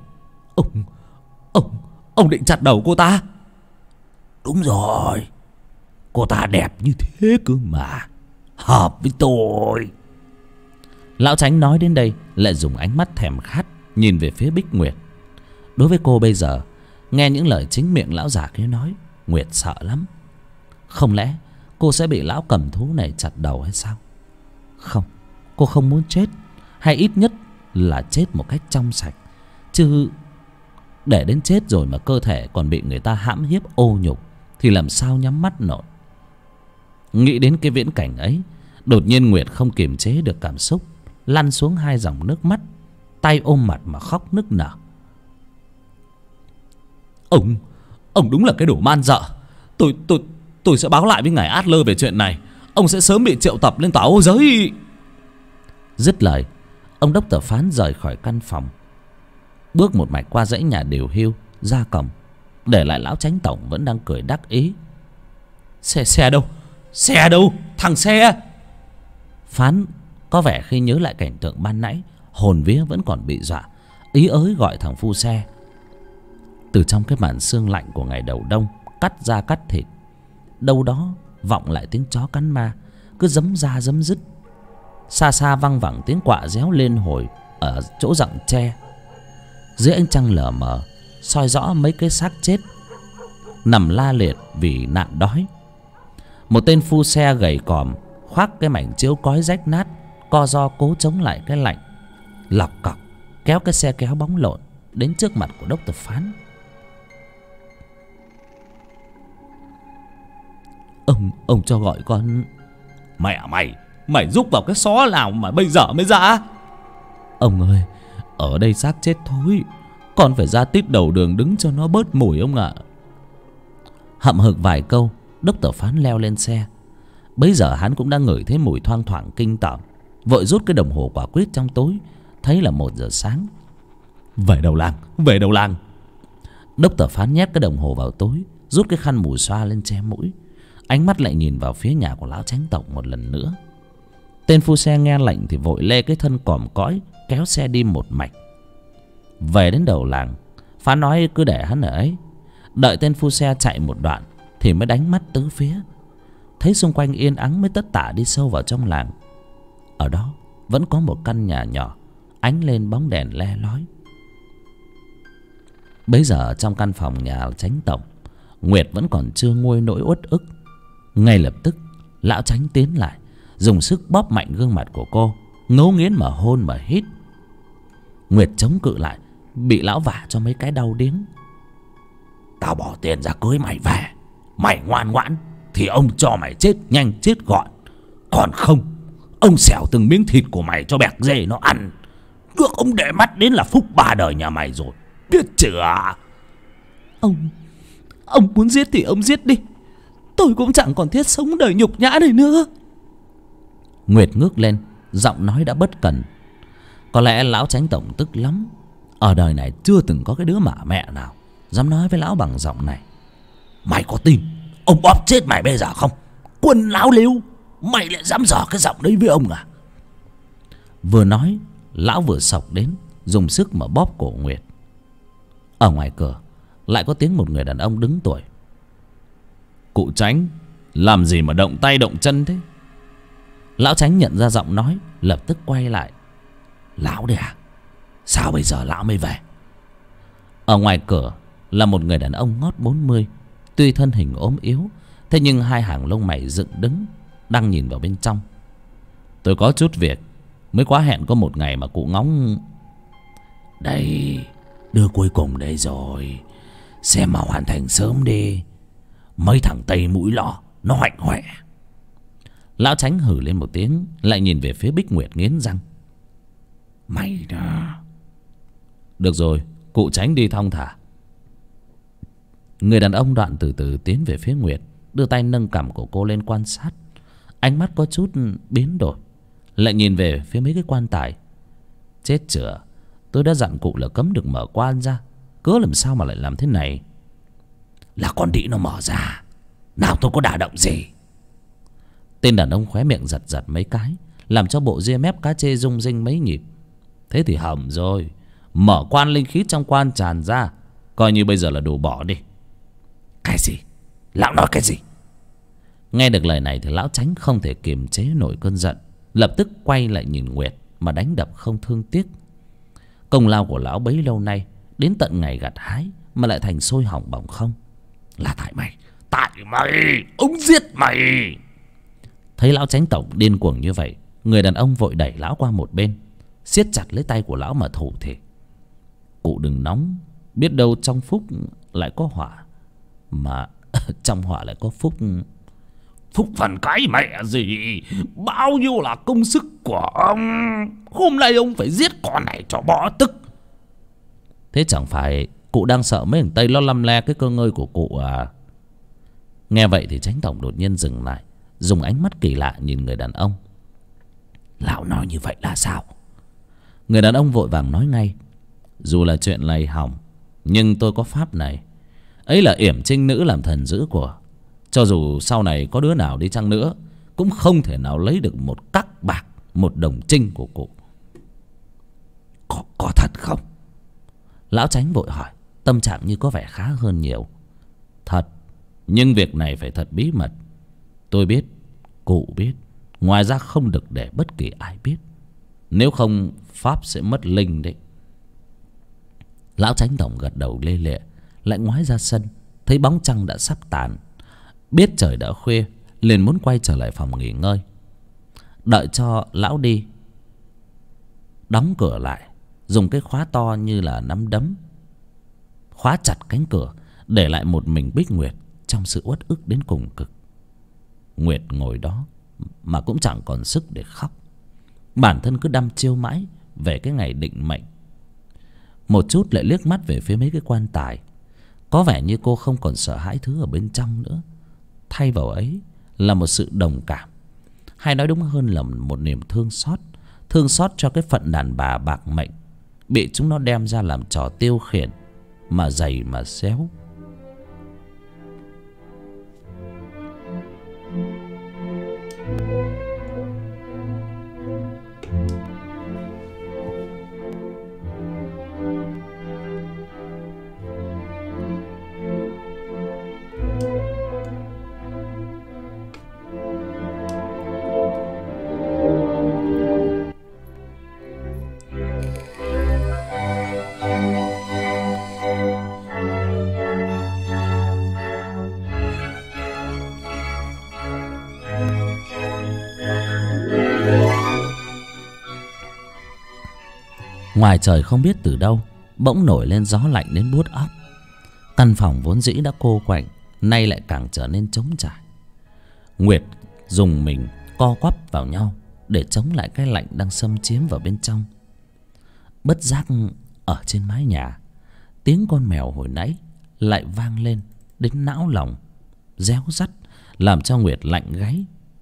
A: Ông định chặt đầu cô ta? Đúng rồi, cô ta đẹp như thế cơ mà, hợp với tôi. Lão Chánh nói đến đây lại dùng ánh mắt thèm khát nhìn về phía Bích Nguyệt. Đối với cô bây giờ, nghe những lời chính miệng lão già kia nói, Nguyệt sợ lắm. Không lẽ cô sẽ bị lão cầm thú này chặt đầu hay sao? Không, cô không muốn chết, hay ít nhất là chết một cách trong sạch. Chứ để đến chết rồi mà cơ thể còn bị người ta hãm hiếp ô nhục thì làm sao nhắm mắt nổi. Nghĩ đến cái viễn cảnh ấy, đột nhiên Nguyệt không kiềm chế được cảm xúc, lăn xuống 2 dòng nước mắt, tay ôm mặt mà khóc nức nở. Ông đúng là cái đồ man dợ. Tôi sẽ báo lại với ngài Adler về chuyện này. Ông sẽ sớm bị triệu tập lên tòa ô giới. Dứt lời, ông Đốc Tử Phán rời khỏi căn phòng, bước một mạch qua dãy nhà điều hưu ra cổng, để lại lão Chánh Tổng vẫn đang cười đắc ý. Xe đâu? Xe đâu? Thằng xe! Phán có vẻ khi nhớ lại cảnh tượng ban nãy, hồn vía vẫn còn bị dọa, ý ới gọi thằng phu xe. Từ trong cái màn sương lạnh của ngày đầu đông cắt da cắt thịt, đâu đó vọng lại tiếng chó cắn ma cứ giấm ra giấm dứt. Xa xa văng vẳng tiếng quạ réo lên hồi ở chỗ rặng tre. Dưới ánh trăng lờ mờ soi rõ mấy cái xác chết nằm la liệt vì nạn đói. Một tên phu xe gầy còm khoác cái mảnh chiếu cói rách nát, co ro cố chống lại cái lạnh, lọc cọc kéo cái xe kéo bóng lộn đến trước mặt của Đốc Tử Phán. Ông cho gọi con. Mẹ mày rúc vào cái xó nào mà bây giờ mới ra? Ông ơi, ở đây xác chết thối, con phải ra tít đầu đường đứng cho nó bớt mùi ông ạ. Hậm hực vài câu, Đốc Tử Phán leo lên xe. Bấy giờ hắn cũng đã ngửi thấy mùi thoang thoảng kinh tởm, vội rút cái đồng hồ quả quyết trong túi, thấy là 1 giờ sáng. Về đầu làng. Đốc Tử Phán nhét cái đồng hồ vào túi, rút cái khăn mùi xoa lên che mũi, ánh mắt lại nhìn vào phía nhà của lão Chánh Tổng một lần nữa. Tên phu xe nghe lệnh thì vội lê cái thân còm cõi kéo xe đi một mạch. Về đến đầu làng, Phán nói cứ để hắn ở ấy, đợi tên phu xe chạy một đoạn thì mới đánh mắt tứ phía. Thấy xung quanh yên ắng mới tất tả đi sâu vào trong làng. Ở đó vẫn có một căn nhà nhỏ ánh lên bóng đèn le lói. Bấy giờ trong căn phòng nhà Chánh Tổng, Nguyệt vẫn còn chưa nguôi nỗi uất ức. Ngay lập tức lão Chánh tiến lại, dùng sức bóp mạnh gương mặt của cô, ngấu nghiến mà hôn mà hít. Nguyệt chống cự lại, bị lão vả cho mấy cái đau điếng. Tao bỏ tiền ra cưới mày về, mày ngoan ngoãn thì ông cho mày chết nhanh chết gọn. Còn không, ông xẻo từng miếng thịt của mày cho bẹc dê nó ăn. Được ông để mắt đến là phúc ba đời nhà mày rồi, biết chưa?
B: Ông muốn giết thì ông giết đi, tôi cũng chẳng còn thiết sống đời nhục nhã này nữa.
A: Nguyệt ngước lên, giọng nói đã bất cần. Có lẽ lão Chánh tổng tức lắm. Ở đời này chưa từng có cái đứa mả mẹ nào dám nói với lão bằng giọng này. Mày có tin ông bóp chết mày bây giờ không? Quân láo liếu, mày lại dám dò cái giọng đấy với ông à? Vừa nói, lão vừa xộc đến, dùng sức mà bóp cổ Nguyệt. Ở ngoài cửa lại có tiếng một người đàn ông đứng tuổi. Cụ Chánh, làm gì mà động tay động chân thế? Lão Chánh nhận ra giọng nói, lập tức quay lại. Lão đấy à? Sao bây giờ lão mới về? Ở ngoài cửa là một người đàn ông ngót 40. Tuy thân hình ốm yếu, thế nhưng hai hàng lông mày dựng đứng, đang nhìn vào bên trong. Tôi có chút việc, mới quá hẹn có một ngày mà cụ ngóng. Đây, đưa cuối cùng đây rồi, xem mà hoàn thành sớm đi. Mấy thằng Tây mũi lọ nó hoạnh hoẹ. Lão Chánh hử lên một tiếng, lại nhìn về phía Bích Nguyệt nghiến răng. Mày đó. Được rồi, cụ Chánh đi thong thả. Người đàn ông đoạn từ từ tiến về phía Nguyệt, đưa tay nâng cằm của cô lên quan sát. Ánh mắt có chút biến đổi, lại nhìn về phía mấy cái quan tài. Chết chửa, tôi đã dặn cụ là cấm được mở quan ra, cớ làm sao mà lại làm thế này? Là con đĩ nó mở ra, nào tôi có đả động gì? Tên đàn ông khóe miệng giật giật mấy cái, làm cho bộ ria mép cá chê rung rinh mấy nhịp. Thế thì hỏng rồi, mở quan linh khí trong quan tràn ra, coi như bây giờ là đồ bỏ đi. Cái gì? Lão nói cái gì? Nghe được lời này thì lão Chánh không thể kiềm chế nổi cơn giận, lập tức quay lại nhìn Nguyệt mà đánh đập không thương tiếc. Công lao của lão bấy lâu nay đến tận ngày gặt hái mà lại thành sôi hỏng bỏng không. Là tại mày, ông giết mày. Thấy lão Chánh tổng điên cuồng như vậy, người đàn ông vội đẩy lão qua một bên, siết chặt lấy tay của lão mà thủ thỉ. Cụ đừng nóng, biết đâu trong phúc lại có họa, mà trong họa lại có phúc. Phúc phần cái mẹ gì, bao nhiêu là công sức của ông. Hôm nay ông phải giết con này cho bỏ tức. Thế chẳng phải cụ đang sợ mấy thằng Tây nó lăm le cái cơ ngơi của cụ à? Nghe vậy thì Chánh tổng đột nhiên dừng lại, dùng ánh mắt kỳ lạ nhìn người đàn ông. Lão nói như vậy là sao? Người đàn ông vội vàng nói ngay. Dù là chuyện này hỏng, nhưng tôi có pháp này. Ấy là yểm trinh nữ làm thần giữ của. Cho dù sau này có đứa nào đi chăng nữa, cũng không thể nào lấy được một cắc bạc, một đồng trinh của cụ. Có thật không? Lão Chánh vội hỏi, tâm trạng như có vẻ khá hơn nhiều. Thật, nhưng việc này phải thật bí mật. Tôi biết, cụ biết, ngoài ra không được để bất kỳ ai biết. Nếu không pháp sẽ mất linh đấy. Lão Chánh tổng gật đầu lê lệ, lại ngoái ra sân, thấy bóng trăng đã sắp tàn. Biết trời đã khuya, liền muốn quay trở lại phòng nghỉ ngơi. Đợi cho lão đi, đóng cửa lại, dùng cái khóa to như là nắm đấm khóa chặt cánh cửa, để lại một mình Bích Nguyệt trong sự uất ức đến cùng cực. Nguyệt ngồi đó mà cũng chẳng còn sức để khóc. Bản thân cứ đăm chiêu mãi về cái ngày định mệnh. Một chút lại liếc mắt về phía mấy cái quan tài. Có vẻ như cô không còn sợ hãi thứ ở bên trong nữa. Thay vào ấy là một sự đồng cảm, hay nói đúng hơn là một niềm thương xót. Thương xót cho cái phận đàn bà bạc mệnh, bị chúng nó đem ra làm trò tiêu khiển, mà giày mà xéo. Ngoài trời không biết từ đâu bỗng nổi lên gió lạnh đến buốt óc. Căn phòng vốn dĩ đã cô quạnh nay lại càng trở nên trống trải. Nguyệt dùng mình co quắp vào nhau để chống lại cái lạnh đang xâm chiếm vào bên trong. Bất giác ở trên mái nhà, tiếng con mèo hồi nãy lại vang lên đến não lòng, réo rắt làm cho Nguyệt lạnh gáy.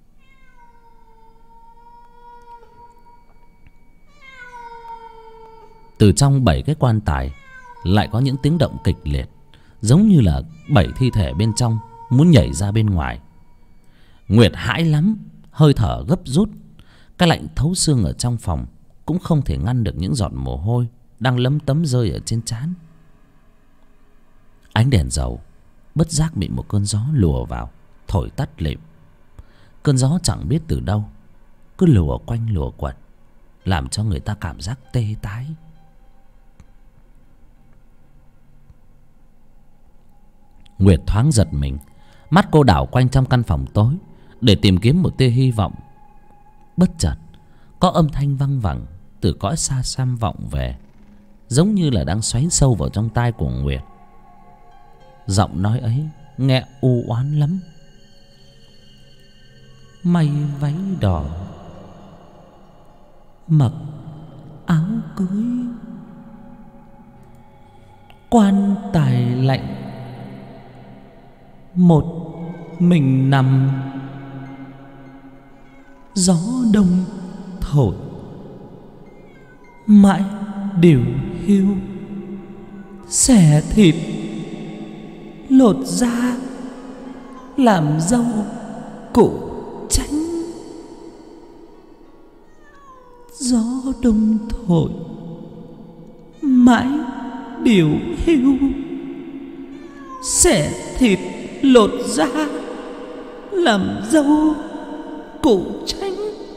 A: Từ trong 7 cái quan tài lại có những tiếng động kịch liệt, giống như là 7 thi thể bên trong muốn nhảy ra bên ngoài. Nguyệt hãi lắm, hơi thở gấp rút. Cái lạnh thấu xương ở trong phòng cũng không thể ngăn được những giọt mồ hôi đang lấm tấm rơi ở trên trán. Ánh đèn dầu bất giác bị một cơn gió lùa vào, thổi tắt lịm. Cơn gió chẳng biết từ đâu cứ lùa quanh lùa quẩn, làm cho người ta cảm giác tê tái. Nguyệt thoáng giật mình, mắt cô đảo quanh trong căn phòng tối để tìm kiếm một tia hy vọng. Bất chợt có âm thanh văng vẳng từ cõi xa xăm vọng về, giống như là đang xoáy sâu vào trong tai của Nguyệt. Giọng nói ấy nghe u oán lắm. May váy đỏ, mặc áo cưới, quan tài lạnh, một mình nằm, gió đông thổi mãi điều hiu, xẻ thịt lột da làm dâu cụ tránh. Gió đông thổi mãi điều hiu, xẻ thịt lột da làm dâu cụ tránh.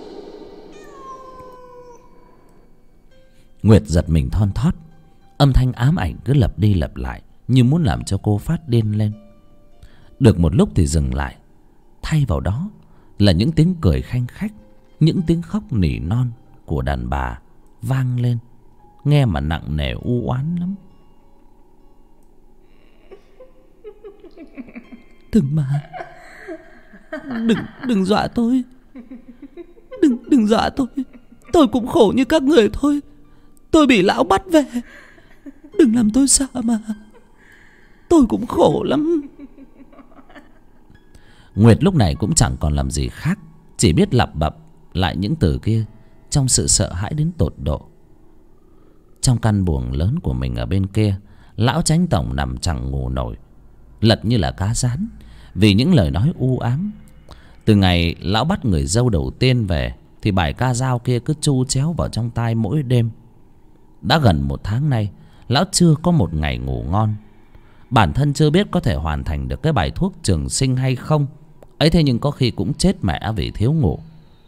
A: Nguyệt giật mình thon thót. Âm thanh ám ảnh cứ lặp đi lặp lại như muốn làm cho cô phát điên lên. Được một lúc thì dừng lại, thay vào đó là những tiếng cười khanh khách, những tiếng khóc nỉ non của đàn bà vang lên, nghe mà nặng nề u oán lắm. Đừng mà, đừng dọa tôi, đừng dọa tôi cũng khổ như các người thôi. Tôi bị lão bắt về, đừng làm tôi sợ mà, tôi cũng khổ lắm. Nguyệt lúc này cũng chẳng còn làm gì khác, chỉ biết lặp bập lại những từ kia trong sự sợ hãi đến tột độ. Trong căn buồng lớn của mình ở bên kia, lão chánh tổng nằm chẳng ngủ nổi, lật như là cá rán vì những lời nói u ám. Từ ngày lão bắt người dâu đầu tiên về thì bài ca dao kia cứ chu chéo vào trong tai mỗi đêm. Đã gần 1 tháng nay, lão chưa có một ngày ngủ ngon. Bản thân chưa biết có thể hoàn thành được cái bài thuốc trường sinh hay không ấy, thế nhưng có khi cũng chết mẹ vì thiếu ngủ.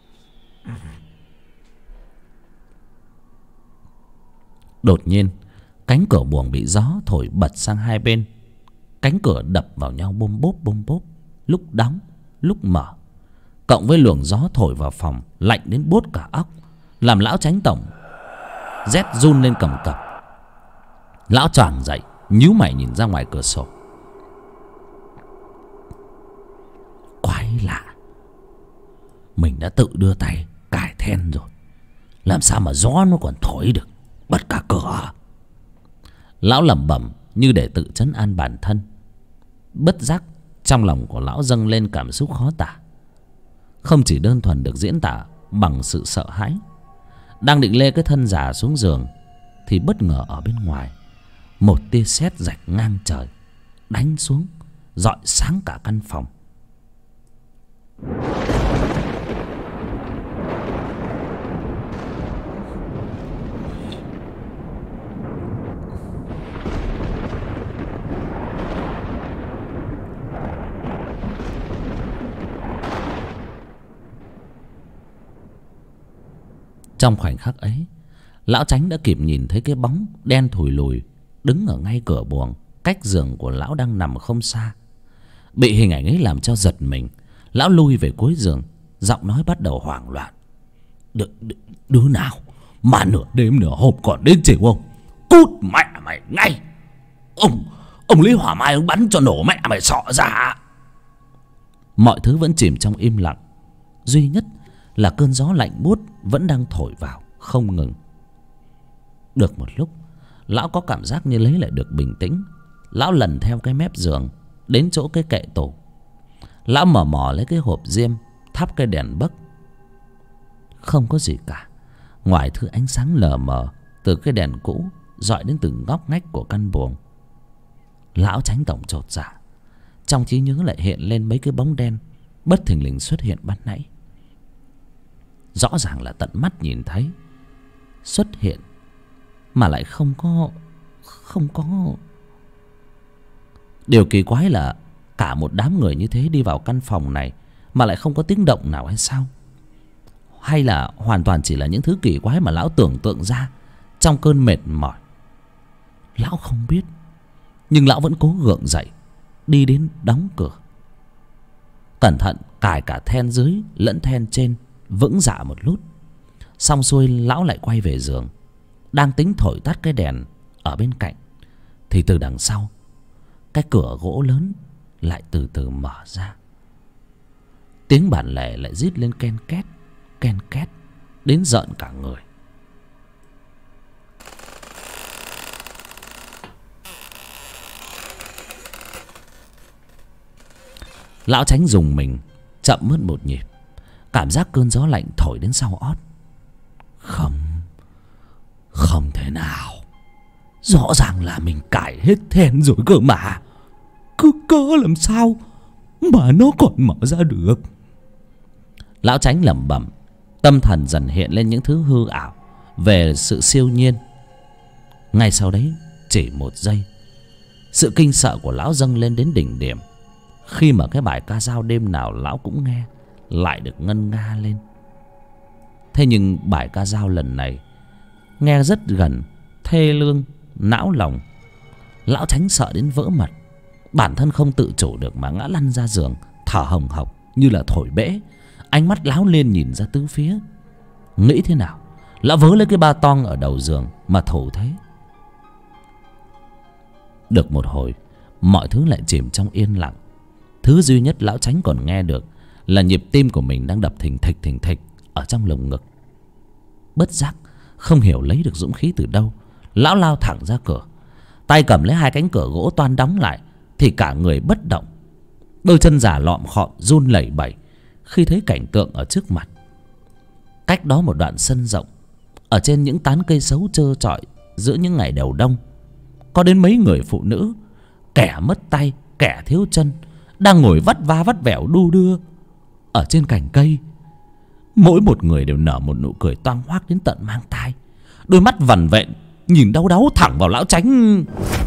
A: Đột nhiên cánh cửa buồng bị gió thổi bật sang hai bên. Cánh cửa đập vào nhau bôm bốp, lúc đóng lúc mở, cộng với luồng gió thổi vào phòng lạnh đến buốt cả óc, làm lão chánh tổng rét run lên cầm cập. Lão choàng dậy, nhíu mày nhìn ra ngoài cửa sổ. Quái lạ, mình đã tự đưa tay cài then rồi, làm sao mà gió nó còn thổi được, bật cả cửa. Lão lẩm bẩm như để tự trấn an bản thân. Bất giác trong lòng của lão dâng lên cảm xúc khó tả, không chỉ đơn thuần được diễn tả bằng sự sợ hãi. Đang định lê cái thân già xuống giường thì bất ngờ ở bên ngoài một tia sét rạch ngang trời đánh xuống, rọi sáng cả căn phòng. Trong khoảnh khắc ấy, lão chánh đã kịp nhìn thấy cái bóng đen thùi lùi đứng ở ngay cửa buồng, cách giường của lão đang nằm không xa. Bị hình ảnh ấy làm cho giật mình, lão lui về cuối giường, giọng nói bắt đầu hoảng loạn. Đứa nào
B: Mà nửa đêm nửa hôm còn đến chịu không? Cút mẹ mày ngay! Ông Lý Hỏa Mai ông bắn cho nổ mẹ mày sọ ra.
A: Mọi thứ vẫn chìm trong im lặng, duy nhất là cơn gió lạnh buốt vẫn đang thổi vào không ngừng. Được một lúc, lão có cảm giác như lấy lại được bình tĩnh. Lão lần theo cái mép giường đến chỗ cái kệ tủ. Lão mò mò lấy cái hộp diêm, thắp cái đèn bấc. Không có gì cả, ngoài thứ ánh sáng lờ mờ từ cái đèn cũ rọi đến từng ngóc ngách của căn buồng. Lão Chánh Tổng chột dạ. Trong trí nhớ lại hiện lên mấy cái bóng đen bất thình lình xuất hiện ban nãy. Rõ ràng là tận mắt nhìn thấy xuất hiện, mà lại không có. Điều kỳ quái là cả một đám người như thế đi vào căn phòng này mà lại không có tiếng động nào hay sao? Hay là hoàn toàn chỉ là những thứ kỳ quái mà lão tưởng tượng ra trong cơn mệt mỏi? Lão không biết, nhưng lão vẫn cố gượng dậy, đi đến đóng cửa. Cẩn thận cài cả then dưới lẫn then trên vững dạ một lúc. Xong xuôi, lão lại quay về giường, đang tính thổi tắt cái đèn ở bên cạnh, thì từ đằng sau, cái cửa gỗ lớn lại từ từ mở ra. Tiếng bản lề lại rít lên ken két đến rợn cả người. Lão Chánh dùng mình, chậm mất một nhịp. Cảm giác cơn gió lạnh thổi đến sau ót. Không thể nào. Rõ ràng là mình cài hết then rồi cơ mà. Cứ cớ làm sao mà nó còn mở ra được? Lão Chánh lẩm bẩm, tâm thần dần hiện lên những thứ hư ảo về sự siêu nhiên. Ngay sau đấy, chỉ một giây, sự kinh sợ của lão dâng lên đến đỉnh điểm khi mà cái bài ca dao đêm nào lão cũng nghe lại được ngân nga lên. Thế nhưng bài ca dao lần này nghe rất gần, thê lương, não lòng. Lão Chánh sợ đến vỡ mật, bản thân không tự chủ được mà ngã lăn ra giường, thở hồng hộc như là thổi bể. Ánh mắt láo lên nhìn ra tứ phía. Nghĩ thế nào, lão vớ lấy cái ba tong ở đầu giường mà thủ thế. Được một hồi, mọi thứ lại chìm trong yên lặng. Thứ duy nhất lão Chánh còn nghe được là nhịp tim của mình đang đập thình thịch ở trong lồng ngực. Bất giác, không hiểu lấy được dũng khí từ đâu, lão lao thẳng ra cửa, tay cầm lấy hai cánh cửa gỗ toan đóng lại, thì cả người bất động. Đôi chân già lọm khọm run lẩy bẩy khi thấy cảnh tượng ở trước mặt. Cách đó một đoạn sân rộng, ở trên những tán cây xấu trơ trọi giữa những ngày đầu đông, có đến mấy người phụ nữ, kẻ mất tay, kẻ thiếu chân, đang ngồi vắt va vắt vẻo đu đưa ở trên cành cây. Mỗi một người đều nở một nụ cười toang hoác đến tận mang tai, đôi mắt vằn vện nhìn đau đáu thẳng vào lão Chánh.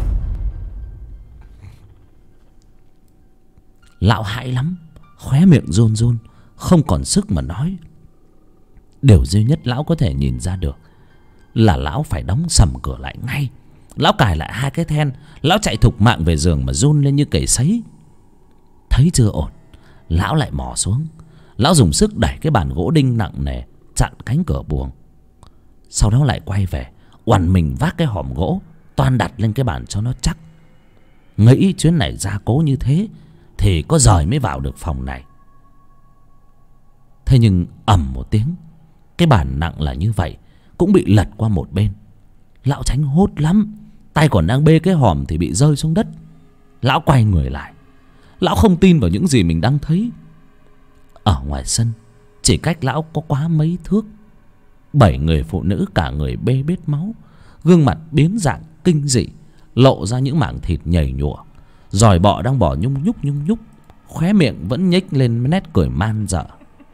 A: Lão hãi lắm, khóe miệng run run, không còn sức mà nói. Điều duy nhất lão có thể nhìn ra được là lão phải đóng sầm cửa lại ngay. Lão cài lại hai cái then, lão chạy thục mạng về giường mà run lên như cầy sấy. Thấy chưa ổn, lão lại mò xuống. Lão dùng sức đẩy cái bàn gỗ đinh nặng nề chặn cánh cửa buồng. Sau đó lại quay về, oằn mình vác cái hòm gỗ toan đặt lên cái bàn cho nó chắc. Nghĩ chuyến này gia cố như thế thì có giời mới vào được phòng này. Thế nhưng ầm một tiếng, cái bàn nặng là như vậy cũng bị lật qua một bên. Lão Chánh hốt lắm, tay còn đang bê cái hòm thì bị rơi xuống đất. Lão quay người lại, lão không tin vào những gì mình đang thấy. Ở ngoài sân, chỉ cách lão có quá mấy thước, 7 người phụ nữ cả người bê bết máu, gương mặt biến dạng kinh dị, lộ ra những mảng thịt nhầy nhụa, giòi bọ đang bò nhung nhúc, khóe miệng vẫn nhếch lên nét cười man dợ.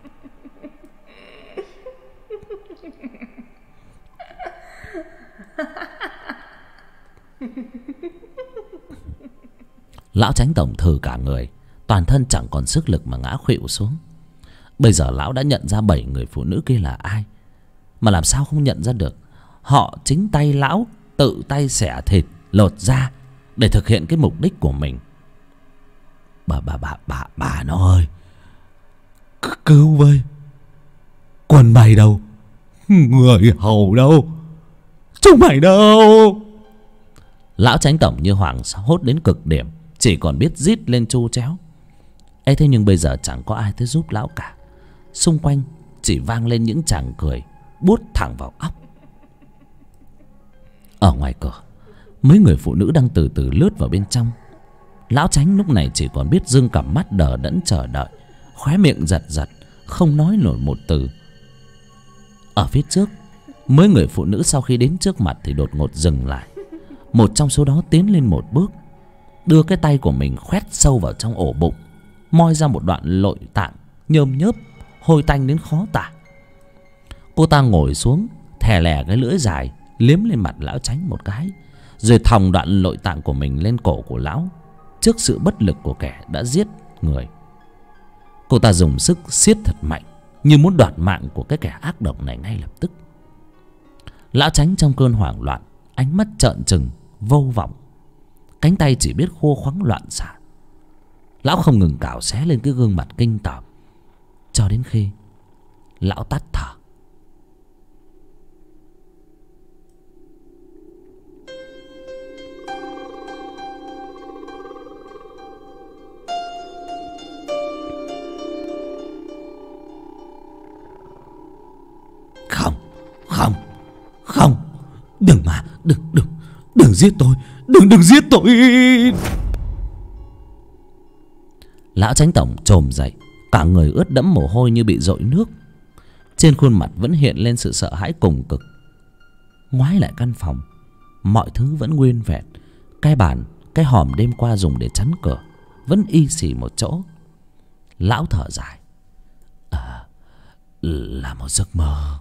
A: Lão Chánh Tổng thừ cả người, toàn thân chẳng còn sức lực mà ngã khuỵu xuống. Bây giờ lão đã nhận ra 7 người phụ nữ kia là ai, mà làm sao không nhận ra được. Họ chính tay lão tự tay xẻ thịt lột da để thực hiện cái mục đích của mình. Bà nó ơi, cứu với, quần mày đâu,
B: Người hầu đâu? Chúng mày đâu?
A: Lão Chánh Tổng như hoảng hốt đến cực điểm, chỉ còn biết rít lên tru chéo. Ấy thế nhưng bây giờ chẳng có ai tới giúp lão cả. Xung quanh chỉ vang lên những tràng cười buốt thẳng vào óc. Ở ngoài cửa, mấy người phụ nữ đang từ từ lướt vào bên trong. Lão Chánh lúc này chỉ còn biết dương cặp mắt đờ đẫn chờ đợi, khóe miệng giật giật, không nói nổi một từ. Ở phía trước, mấy người phụ nữ sau khi đến trước mặt thì đột ngột dừng lại. Một trong số đó tiến lên một bước, đưa cái tay của mình khoét sâu vào trong ổ bụng, moi ra một đoạn nội tạng nhơm nhớp, hôi tanh đến khó tả. Cô ta ngồi xuống, thè lè cái lưỡi dài liếm lên mặt lão Chánh một cái, rồi thòng đoạn nội tạng của mình lên cổ của lão. Trước sự bất lực của kẻ đã giết người, cô ta dùng sức siết thật mạnh, như muốn đoạt mạng của cái kẻ ác độc này ngay lập tức. Lão Chánh trong cơn hoảng loạn, ánh mắt trợn trừng vô vọng, cánh tay chỉ biết khô khoắng loạn xạ. Lão không ngừng cào xé lên cái gương mặt kinh tởm, cho đến khi lão tắt thở.
B: Không, đừng mà, đừng giết tôi, đừng giết tôi.
A: Lão Chánh Tổng chồm dậy, cả người ướt đẫm mồ hôi như bị dội nước. Trên khuôn mặt vẫn hiện lên sự sợ hãi cùng cực. Ngoái lại căn phòng, mọi thứ vẫn nguyên vẹn. Cái bàn, cái hòm đêm qua dùng để chắn cửa vẫn y xì một chỗ. Lão thở dài.
B: Là một giấc mơ.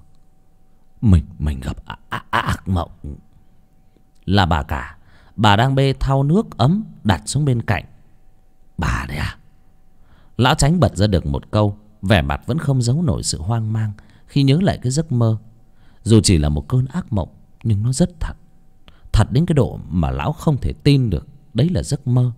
B: Mình gặp ác mộng.
A: Là bà cả. Bà đang bê thau nước ấm đặt xuống bên cạnh.
B: Bà đấy à?
A: Lão Chánh bật ra được một câu, vẻ mặt vẫn không giấu nổi sự hoang mang khi nhớ lại cái giấc mơ. Dù chỉ là một cơn ác mộng, nhưng nó rất thật. Thật đến cái độ mà lão không thể tin được đấy là giấc mơ.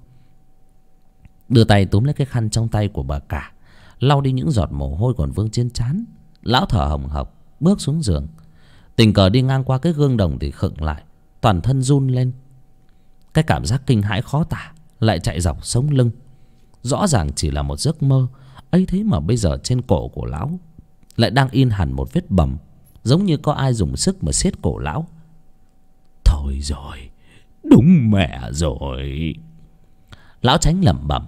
A: Đưa tay túm lấy cái khăn trong tay của bà cả, lau đi những giọt mồ hôi còn vương trên trán. Lão thở hồng hộc bước xuống giường. Tình cờ đi ngang qua cái gương đồng thì khựng lại, toàn thân run lên. Cái cảm giác kinh hãi khó tả lại chạy dọc sống lưng. Rõ ràng chỉ là một giấc mơ, ấy thế mà bây giờ trên cổ của lão lại đang in hẳn một vết bầm, giống như có ai dùng sức mà siết cổ lão.
B: Thôi rồi, đúng mẹ rồi.
A: Lão Chánh lẩm bẩm.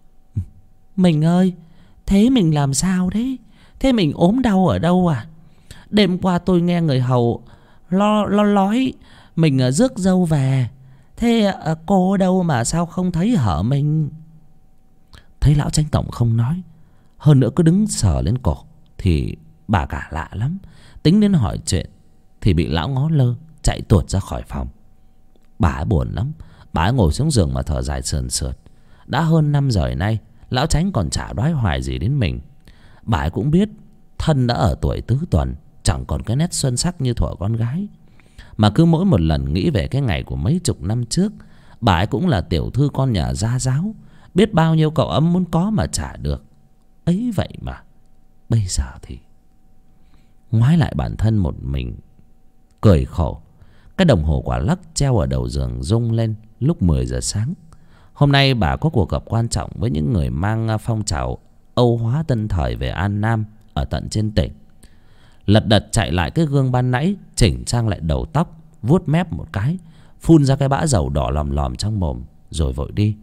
B: Mình ơi, thế mình làm sao đấy? Thế mình ốm đau ở đâu à? Đêm qua tôi nghe người hầu lo nói mình rước dâu về. Thế cô đâu mà sao không thấy hở mình?
A: Thấy lão Chánh Tổng không nói, hơn nữa cứ đứng sờ lên cổ, thì bà cả lạ lắm. Tính đến hỏi chuyện thì bị lão ngó lơ, chạy tuột ra khỏi phòng. Bà ấy buồn lắm. Bà ấy ngồi xuống giường mà thở dài sườn sượt. Đã hơn 5 giờ nay, lão Chánh còn chả đoái hoài gì đến mình. Bà ấy cũng biết thân đã ở tuổi tứ tuần, chẳng còn cái nét xuân sắc như thuở con gái. Mà cứ mỗi một lần nghĩ về cái ngày của mấy chục năm trước, bà ấy cũng là tiểu thư con nhà gia giáo, biết bao nhiêu cậu ấm muốn có mà chả được. Ấy vậy mà bây giờ thì ngoái lại bản thân một mình, cười khổ. Cái đồng hồ quả lắc treo ở đầu giường rung lên lúc 10 giờ sáng. Hôm nay bà có cuộc gặp quan trọng với những người mang phong trào Âu hóa tân thời về An Nam ở tận trên tỉnh. Lật đật chạy lại cái gương ban nãy, chỉnh trang lại đầu tóc, vuốt mép một cái, phun ra cái bã dầu đỏ lòm lòm trong mồm, rồi vội đi.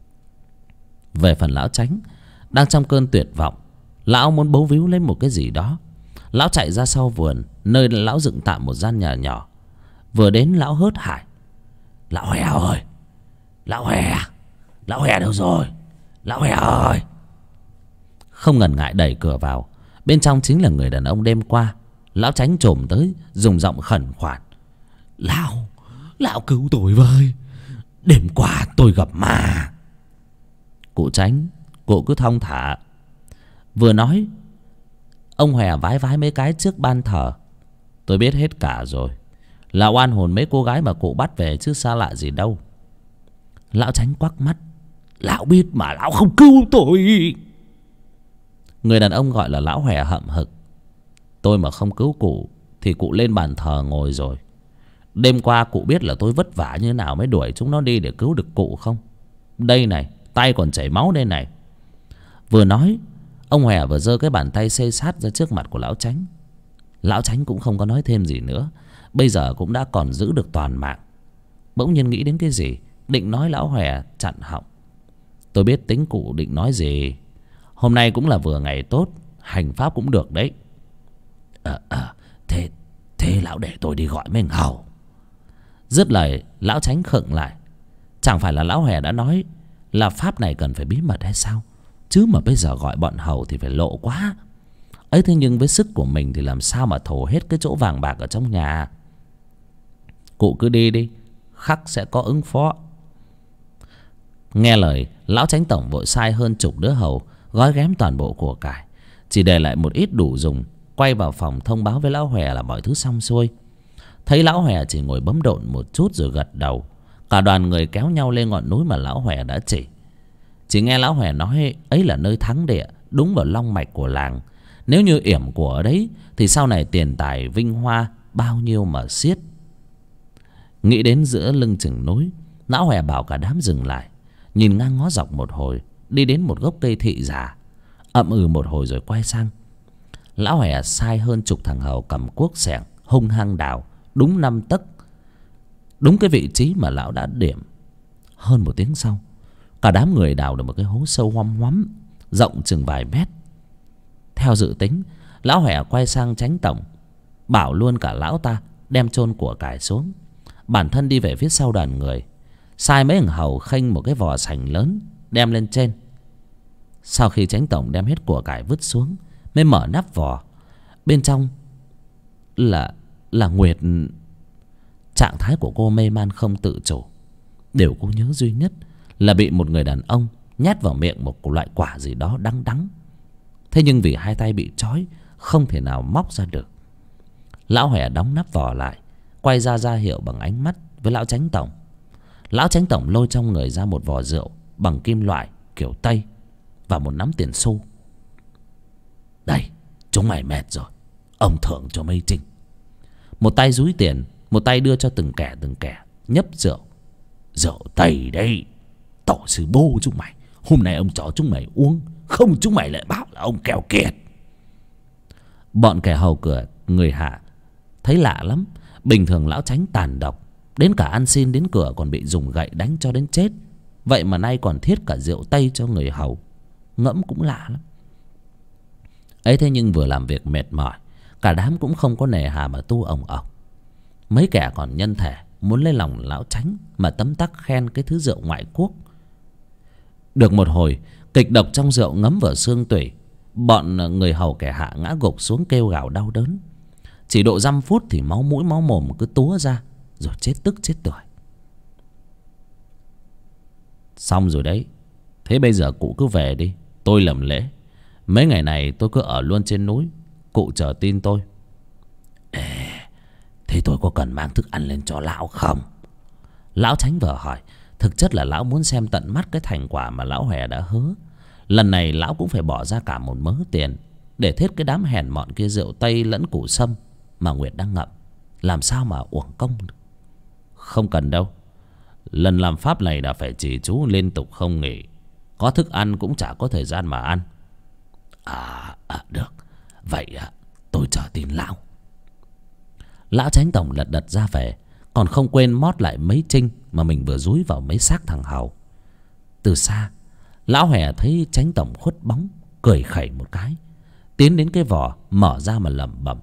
A: Về phần lão Chánh, đang trong cơn tuyệt vọng, lão muốn bấu víu lên một cái gì đó. Lão chạy ra sau vườn, nơi lão dựng tạm một gian nhà nhỏ. Vừa đến lão hớt hải.
B: Lão Hòe ơi! Lão Hòe! Lão Hòe đâu rồi? Lão Hòe ơi!
A: Không ngần ngại đẩy cửa vào. Bên trong chính là người đàn ông đêm qua. Lão Chánh chồm tới, dùng giọng khẩn khoản.
B: Lão cứu tôi với! Đêm qua tôi gặp ma.
A: Cụ Chánh, cụ cứ thong thả. Vừa nói, ông Hòe vái vái mấy cái trước ban thờ. Tôi biết hết cả rồi. Là oan hồn mấy cô gái mà cụ bắt về chứ xa lạ gì đâu.
B: Lão Chánh quắc mắt. Lão biết mà lão không cứu tôi.
A: Người đàn ông gọi là lão Hòe hậm hực. Tôi mà không cứu cụ thì cụ lên bàn thờ ngồi rồi. Đêm qua cụ biết là tôi vất vả như nào mới đuổi chúng nó đi để cứu được cụ không? Đây này, tay còn chảy máu đây này. Vừa nói, ông Hòe vừa giơ cái bàn tay xây sát ra trước mặt của lão Chánh. Lão Chánh cũng không có nói thêm gì nữa. Bây giờ cũng đã còn giữ được toàn mạng. Bỗng nhiên nghĩ đến cái gì, định nói lão Hòe chặn họng. Tôi biết tính cụ định nói gì. Hôm nay cũng là vừa ngày tốt, hành pháp cũng được đấy. Thế lão để tôi đi gọi mấy thằng hầu. Dứt lời, lão Chánh khựng lại. Chẳng phải là lão Hòe đã nói là pháp này cần phải bí mật hay sao? Chứ mà bây giờ gọi bọn hầu thì phải lộ quá ấy. Thế nhưng với sức của mình thì làm sao mà thổ hết cái chỗ vàng bạc ở trong nhà. Cụ cứ đi đi, khắc sẽ có ứng phó. Nghe lời, lão Chánh tổng vội sai hơn chục đứa hầu gói ghém toàn bộ của cải, chỉ để lại một ít đủ dùng. Quay vào phòng thông báo với lão Hòe là mọi thứ xong xuôi. Thấy lão Hòe chỉ ngồi bấm độn một chút rồi gật đầu. Cả đoàn người kéo nhau lên ngọn núi mà lão Hòe đã chỉ. Chỉ nghe lão Hòe nói ấy là nơi thắng địa, đúng vào long mạch của làng. Nếu như yểm của ở đấy thì sau này tiền tài vinh hoa bao nhiêu mà xiết. Nghĩ đến giữa lưng chừng núi, lão Hòe bảo cả đám dừng lại, nhìn ngang ngó dọc một hồi, đi đến một gốc cây thị già, ậm ừ một hồi rồi quay sang. Lão Hòe sai hơn chục thằng hầu cầm cuốc xẻng hung hăng đào đúng 5 tấc, đúng cái vị trí mà lão đã điểm. Hơn một tiếng sau, cả đám người đào được một cái hố sâu hoăm hoắm, rộng chừng vài mét. Theo dự tính, lão Hòe quay sang Chánh tổng, bảo luôn cả lão ta đem chôn của cải xuống. Bản thân đi về phía sau đoàn người, sai mấy thằng hầu khênh một cái vò sành lớn đem lên trên. Sau khi Chánh tổng đem hết của cải vứt xuống, mới mở nắp vò. Bên trong là Nguyệt. Trạng thái của cô mê man không tự chủ. Điều cô nhớ duy nhất là bị một người đàn ông nhét vào miệng một loại quả gì đó đắng đắng. Thế nhưng vì hai tay bị trói, không thể nào móc ra được. Lão Hòe đóng nắp vò lại, quay ra hiệu bằng ánh mắt với lão Chánh tổng. Lão Chánh tổng lôi trong người ra một vò rượu bằng kim loại kiểu Tây và một nắm tiền xu. Đây, chúng mày mệt rồi, ông thưởng cho mấy trinh. Một tay dúi tiền, một tay đưa cho từng kẻ nhấp rượu. Rượu Tây đây, tổ sư bố chúng mày, hôm nay ông cho chúng mày uống, không chúng mày lại bảo là ông keo kiệt. Bọn kẻ hầu cửa người hạ thấy lạ lắm. Bình thường lão Chánh tàn độc, đến cả ăn xin đến cửa còn bị dùng gậy đánh cho đến chết. Vậy mà nay còn thiết cả rượu Tây cho người hầu, ngẫm cũng lạ lắm ấy. Thế nhưng vừa làm việc mệt mỏi, cả đám cũng không có nề hà mà tu ồng ọc. Mấy kẻ còn nhân thể muốn lấy lòng lão Chánh mà tấm tắc khen cái thứ rượu ngoại quốc. Được một hồi, kịch độc trong rượu ngấm vào xương tủy. Bọn người hầu kẻ hạ ngã gục xuống kêu gào đau đớn. Chỉ độ 5 phút thì máu mũi máu mồm cứ túa ra, rồi chết tức chết tuổi. Xong rồi đấy. Thế bây giờ cụ cứ về đi, tôi làm lễ. Mấy ngày này tôi cứ ở luôn trên núi, cụ chờ tin tôi. Thế tôi có cần mang thức ăn lên cho lão không? Lão Chánh vừa hỏi. Thực chất là lão muốn xem tận mắt cái thành quả mà lão Hòe đã hứa. Lần này lão cũng phải bỏ ra cả một mớ tiền để thết cái đám hèn mọn kia rượu Tây lẫn củ sâm mà Nguyệt đang ngậm. Làm sao mà uổng công được. Không cần đâu. Lần làm pháp này là phải trì chú liên tục không nghỉ. Có thức ăn cũng chả có thời gian mà ăn. Được. Vậy tôi chờ tin lão. Lão Chánh tổng lật đật ra về, còn không quên mót lại mấy trinh mà mình vừa dúi vào mấy xác thằng hầu. Từ xa, lão Hòe thấy Chánh tổng khuất bóng, cười khẩy một cái, tiến đến cái vỏ mở ra mà lẩm bẩm.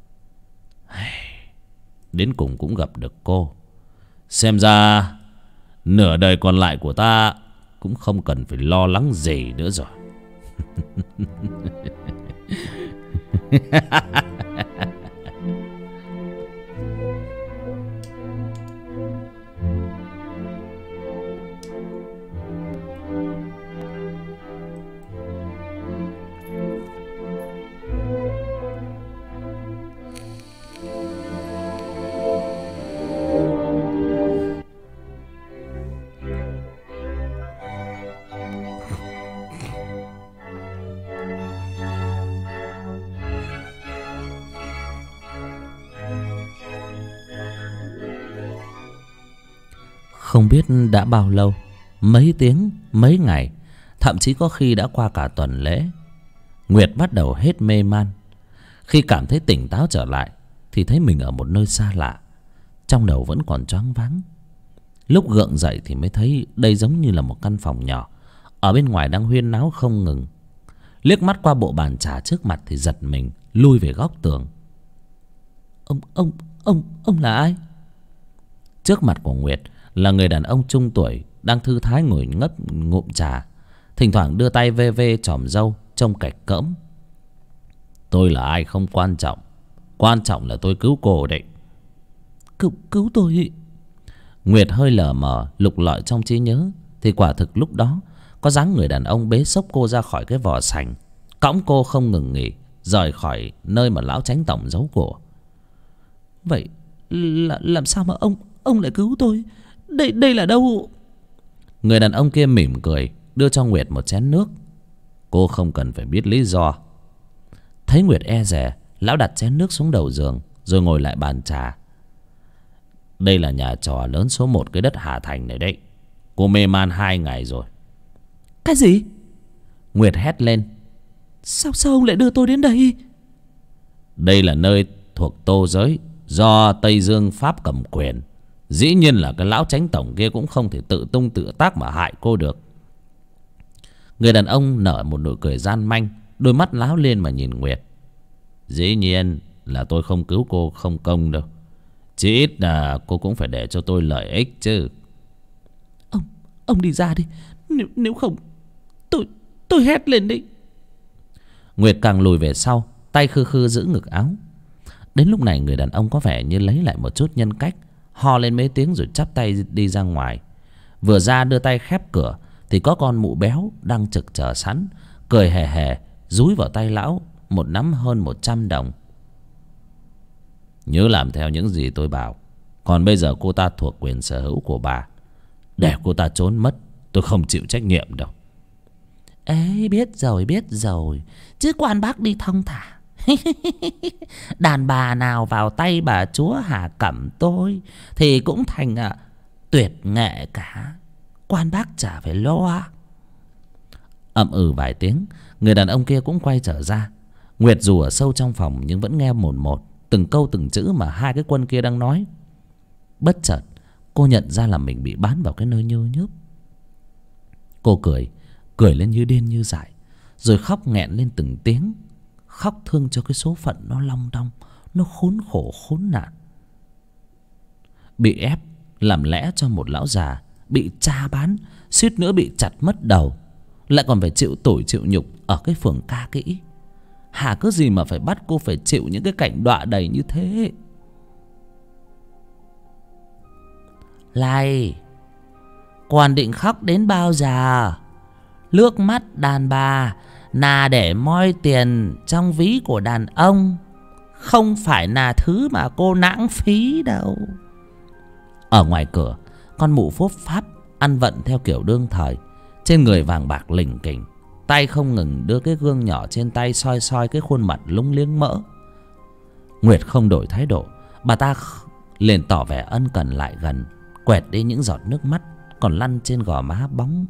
A: Đến cùng cũng gặp được cô. Xem ra nửa đời còn lại của ta cũng không cần phải lo lắng gì nữa rồi. Không biết đã bao lâu, mấy tiếng, mấy ngày, thậm chí có khi đã qua cả tuần lễ, Nguyệt bắt đầu hết mê man. Khi cảm thấy tỉnh táo trở lại thì thấy mình ở một nơi xa lạ, trong đầu vẫn còn choáng váng. Lúc gượng dậy thì mới thấy đây giống như là một căn phòng nhỏ, ở bên ngoài đang huyên náo không ngừng. Liếc mắt qua bộ bàn trà trước mặt thì giật mình lui về góc tường. Ông là ai? Trước mặt của Nguyệt là người đàn ông trung tuổi đang thư thái ngồi ngấp ngụm trà, thỉnh thoảng đưa tay ve ve chòm râu trông cạch cỡm. Tôi là ai không quan trọng, quan trọng là tôi cứu cô đấy.
B: Cứu tôi ý.
A: Nguyệt hơi lờ mờ lục lọi trong trí nhớ thì quả thực lúc đó có dáng người đàn ông bế xốc cô ra khỏi cái vỏ sành, cõng cô không ngừng nghỉ rời khỏi nơi mà lão chánh tổng giấu cổ.
B: Vậy làm sao mà ông lại cứu tôi? Đây là đâu?
A: Người đàn ông kia mỉm cười đưa cho Nguyệt một chén nước. Cô không cần phải biết lý do. Thấy Nguyệt e dè, lão đặt chén nước xuống đầu giường rồi ngồi lại bàn trà. Đây là nhà trọ lớn số 1 cái đất Hà Thành này đấy. Cô mê man 2 ngày rồi.
B: Cái gì?
A: Nguyệt hét lên.
B: Sao ông lại đưa tôi đến đây?
A: Đây là nơi thuộc Tô Giới, do Tây Dương Pháp cầm quyền. Dĩ nhiên là cái lão chánh tổng kia cũng không thể tự tung tự tác mà hại cô được. Người đàn ông nở một nụ cười gian manh, đôi mắt láo lên mà nhìn Nguyệt. Dĩ nhiên là tôi không cứu cô không công đâu. Chỉ ít là cô cũng phải để cho tôi lợi ích chứ.
B: Ông đi ra đi. Nếu không tôi hét lên đấy.
A: Nguyệt càng lùi về sau, tay khư khư giữ ngực áo. Đến lúc này người đàn ông có vẻ như lấy lại một chút nhân cách, ho lên mấy tiếng rồi chắp tay đi ra ngoài. Vừa ra đưa tay khép cửa thì có con mụ béo đang trực chờ sẵn, cười hề hề dúi vào tay lão một nắm hơn 100 đồng. Nhớ làm theo những gì tôi bảo. Còn bây giờ cô ta thuộc quyền sở hữu của bà. Để cô ta trốn mất tôi không chịu trách nhiệm đâu.
B: Ê, biết rồi. Chứ quan bác đi thong thả. Đàn bà nào vào tay bà chúa Hà Cẩm tôi thì cũng thành tuyệt nghệ cả. Quan bác chả phải lo.
A: Ậm ừ vài tiếng, người đàn ông kia cũng quay trở ra. Nguyệt dù ở sâu trong phòng nhưng vẫn nghe mồn một từng câu từng chữ mà hai cái quân kia đang nói. Bất chợt cô nhận ra là mình bị bán vào cái nơi nhơ nhớp. Cô cười lên như điên như dại, rồi khóc nghẹn lên từng tiếng. Khóc thương cho cái số phận nó long đong, nó khốn khổ khốn nạn. Bị ép làm lẽ cho một lão già, bị cha bán, suýt nữa bị chặt mất đầu, lại còn phải chịu tủi chịu nhục ở cái phường ca kỹ. Hà cứ gì mà phải bắt cô phải chịu những cái cảnh đọa đầy như thế.
B: Này, còn định khóc đến bao giờ? Nước mắt đàn bà là để moi tiền trong ví của đàn ông, không phải là thứ mà cô lãng phí đâu.
A: Ở ngoài cửa, con mụ phốp pháp ăn vận theo kiểu đương thời, trên người vàng bạc lỉnh kỉnh, tay không ngừng đưa cái gương nhỏ trên tay soi soi cái khuôn mặt lúng liếng mỡ. Nguyệt không đổi thái độ, bà ta liền tỏ vẻ ân cần lại gần, quẹt đi những giọt nước mắt còn lăn trên gò má bóng.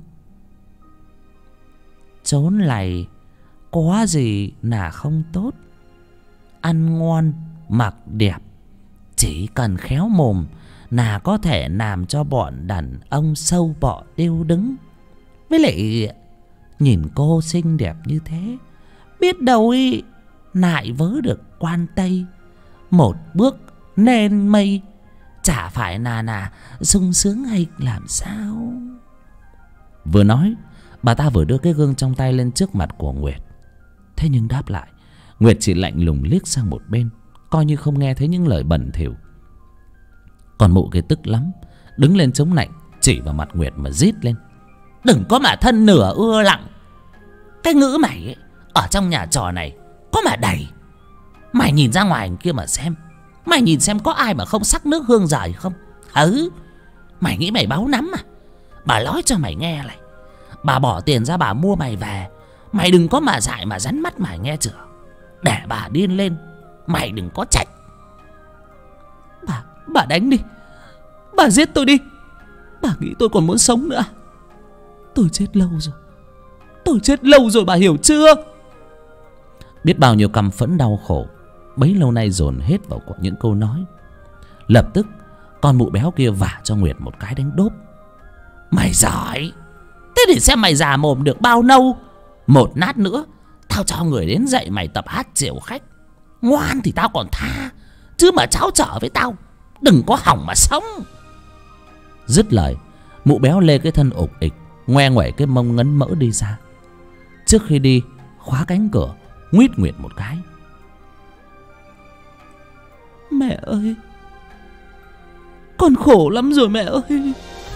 B: Chốn này có gì là không tốt. Ăn ngon, mặc đẹp, chỉ cần khéo mồm là có thể làm cho bọn đàn ông sâu bọ điêu đứng. Với lại nhìn cô xinh đẹp như thế, biết đâu ý lại vớ được quan Tây, một bước lên mây, chả phải là sung sướng hay làm sao.
A: Vừa nói, bà ta vừa đưa cái gương trong tay lên trước mặt của Nguyệt. Thế nhưng đáp lại, Nguyệt chỉ lạnh lùng liếc sang một bên, coi như không nghe thấy những lời bẩn thỉu. Còn mụ kia tức lắm, đứng lên chống nạnh, chỉ vào mặt Nguyệt mà rít lên.
B: Đừng có mà thân nửa ưa lặng. Cái ngữ mày ấy, ở trong nhà trò này có mà đầy. Mày nhìn ra ngoài kia mà xem. Mày nhìn xem có ai mà không sắc nước hương giời không? Mày nghĩ mày báo nắm à? Bà nói cho mày nghe này, bà bỏ tiền ra bà mua mày về, mày đừng có mà dại mà rắn mắt mày nghe chưa. Để bà điên lên, mày đừng có trách. Bà đánh đi, bà giết tôi đi, Bà nghĩ tôi còn muốn sống nữa? Tôi chết lâu rồi. Tôi chết lâu rồi, bà hiểu chưa?
A: Biết bao nhiêu căm phẫn đau khổ bấy lâu nay dồn hết vào những câu nói. Lập tức con mụ béo kia vả cho Nguyệt một cái đánh đốp. Mày giỏi. Thế để xem mày già mồm được bao lâu. Một nát nữa tao cho người đến dạy mày tập hát chiều khách. Ngoan thì tao còn tha, chứ mà cháu trở với tao đừng có hỏng mà sống. Dứt lời, mụ béo lê cái thân ục ịch, ngoe ngoẩy cái mông ngấn mỡ đi ra. Trước khi đi, khóa cánh cửa, nguýt Nguyệt một cái.
B: Mẹ ơi, con khổ lắm rồi mẹ ơi.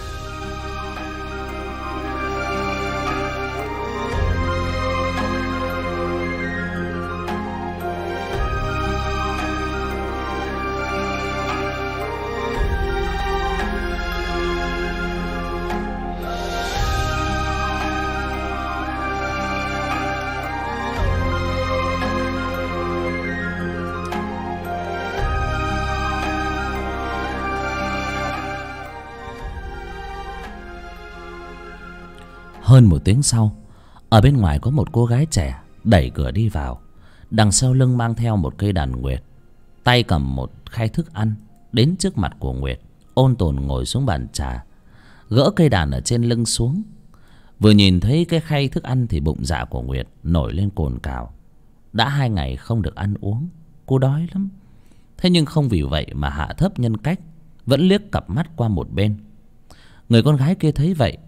A: Hơn một tiếng sau, ở bên ngoài có một cô gái trẻ đẩy cửa đi vào. Đằng sau lưng mang theo một cây đàn nguyệt, tay cầm một khay thức ăn, đến trước mặt của Nguyệt, ôn tồn ngồi xuống bàn trà, gỡ cây đàn ở trên lưng xuống. Vừa nhìn thấy cái khay thức ăn thì bụng dạ của Nguyệt nổi lên cồn cào. Đã 2 ngày không được ăn uống, cô đói lắm. Thế nhưng không vì vậy mà hạ thấp nhân cách, vẫn liếc cặp mắt qua một bên. Người con gái kia thấy vậy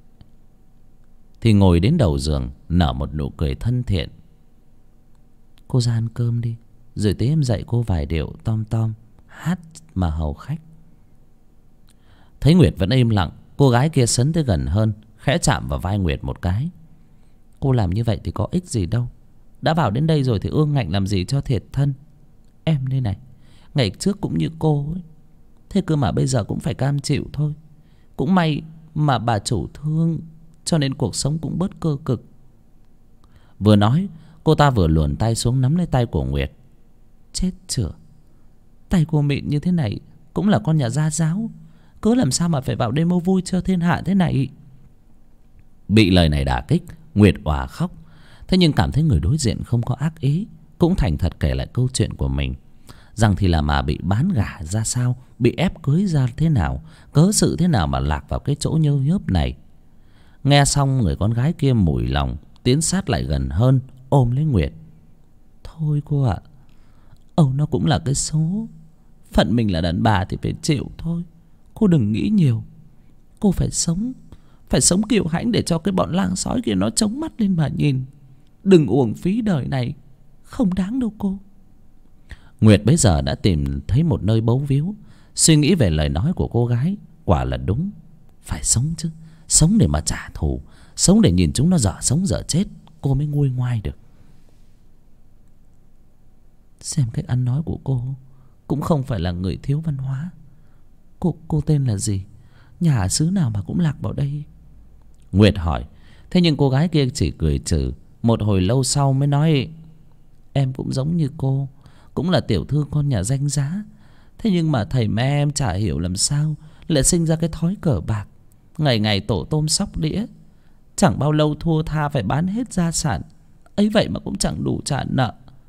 A: thì ngồi đến đầu giường, nở một nụ cười thân thiện. Cô ra ăn cơm đi, rồi tí em dạy cô vài điệu tom tom hát mà hầu khách. Thấy Nguyệt vẫn im lặng, cô gái kia sấn tới gần hơn, khẽ chạm vào vai Nguyệt một cái. Cô làm như vậy thì có ích gì đâu. Đã vào đến đây rồi thì ương ngạnh làm gì cho thiệt thân. Em đây này, ngày trước cũng như cô ấy, thế cơ mà bây giờ cũng phải cam chịu thôi. Cũng may mà bà chủ thương, cho nên cuộc sống cũng bớt cơ cực. Vừa nói, cô ta vừa luồn tay xuống nắm lấy tay của Nguyệt. Chết chửa, tay cô mịn như thế này cũng là con nhà gia giáo, cớ làm sao mà phải vào đêm ô vui cho thiên hạ thế này. Bị lời này đả kích, Nguyệt òa khóc. Thế nhưng cảm thấy người đối diện không có ác ý, cũng thành thật kể lại câu chuyện của mình, rằng thì là mà bị bán gả ra sao, bị ép cưới ra thế nào, cớ sự thế nào mà lạc vào cái chỗ nhơ nhớp này. Nghe xong, người con gái kia mủi lòng, tiến sát lại gần hơn, ôm lấy Nguyệt. Thôi cô ạ, Âu nó cũng là cái số. Phận mình là đàn bà thì phải chịu thôi. Cô đừng nghĩ nhiều. Cô phải sống kiêu hãnh để cho cái bọn lang sói kia nó chống mắt lên mà nhìn. Đừng uổng phí đời này, không đáng đâu cô. Nguyệt bấy giờ đã tìm thấy một nơi bấu víu. Suy nghĩ về lời nói của cô gái, quả là đúng. Phải sống chứ, sống để mà trả thù, sống để nhìn chúng nó dở sống dở chết, cô mới nguôi ngoai được.
B: Xem cách ăn nói của cô cũng không phải là người thiếu văn hóa. Cô tên là gì? Nhà ở xứ nào mà cũng lạc vào đây?
A: Nguyệt hỏi. Thế nhưng cô gái kia chỉ cười trừ. Một hồi lâu sau mới nói,
B: em cũng giống như cô, cũng là tiểu thư con nhà danh giá. Thế nhưng mà thầy mẹ em chả hiểu làm sao lại sinh ra cái thói cờ bạc, ngày ngày tổ tôm sóc đĩa. Chẳng bao lâu thua tha phải bán hết gia sản, ấy vậy mà cũng chẳng đủ trả nợ.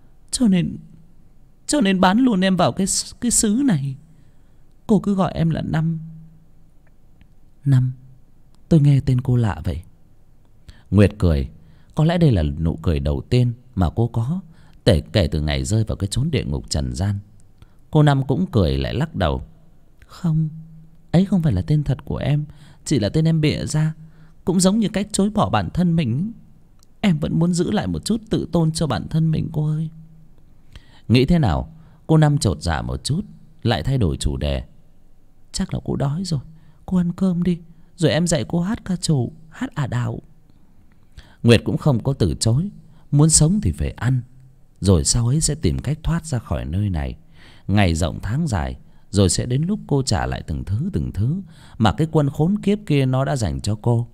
B: Cho nên bán luôn em vào cái xứ này. Cô cứ gọi em là Năm. Năm, tôi nghe tên cô lạ vậy.
A: Nguyệt cười. Có lẽ đây là nụ cười đầu tiên mà cô có kể từ ngày rơi vào cái chốn địa ngục trần gian. Cô Năm cũng cười lại lắc đầu.
B: Không, ấy không phải là tên thật của em, chỉ là tên em bịa ra. Cũng giống như cách chối bỏ bản thân mình. Em vẫn muốn giữ lại một chút tự tôn cho bản thân mình cô ơi.
A: Nghĩ thế nào, cô Năm chột dạ một chút, lại thay đổi chủ đề.
B: Chắc là cô đói rồi, cô ăn cơm đi, rồi em dạy cô hát ca trù, hát ả đào.
A: Nguyệt cũng không có từ chối. Muốn sống thì phải ăn, rồi sau ấy sẽ tìm cách thoát ra khỏi nơi này. Ngày rộng tháng dài, rồi sẽ đến lúc cô trả lại từng thứ mà cái quân khốn kiếp kia nó đã dành cho cô.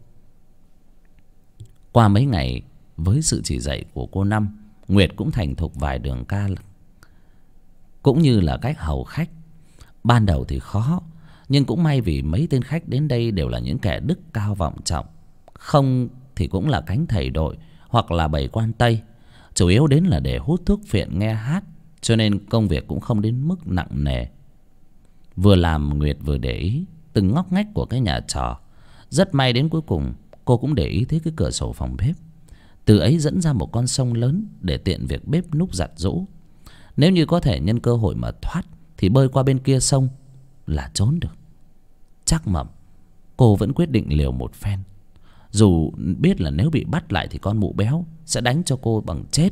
A: Qua mấy ngày, với sự chỉ dạy của cô Năm, Nguyệt cũng thành thục vài đường ca, cũng như là cách hầu khách. Ban đầu thì khó, Nhưng cũng may vì mấy tên khách đến đây đều là những kẻ đức cao vọng trọng, không thì cũng là cánh thầy đội hoặc là bầy quan Tây. Chủ yếu đến là để hút thuốc phiện nghe hát, cho nên công việc cũng không đến mức nặng nề. Vừa làm Nguyệt vừa để ý từng ngóc ngách của cái nhà trọ. Rất may đến cuối cùng cô cũng để ý thấy cái cửa sổ phòng bếp. Từ ấy dẫn ra một con sông lớn để tiện việc bếp núc giặt giũ. Nếu như có thể nhân cơ hội mà thoát thì bơi qua bên kia sông là trốn được. Chắc mẩm cô vẫn quyết định liều một phen, dù biết là nếu bị bắt lại thì con mụ béo sẽ đánh cho cô bằng chết.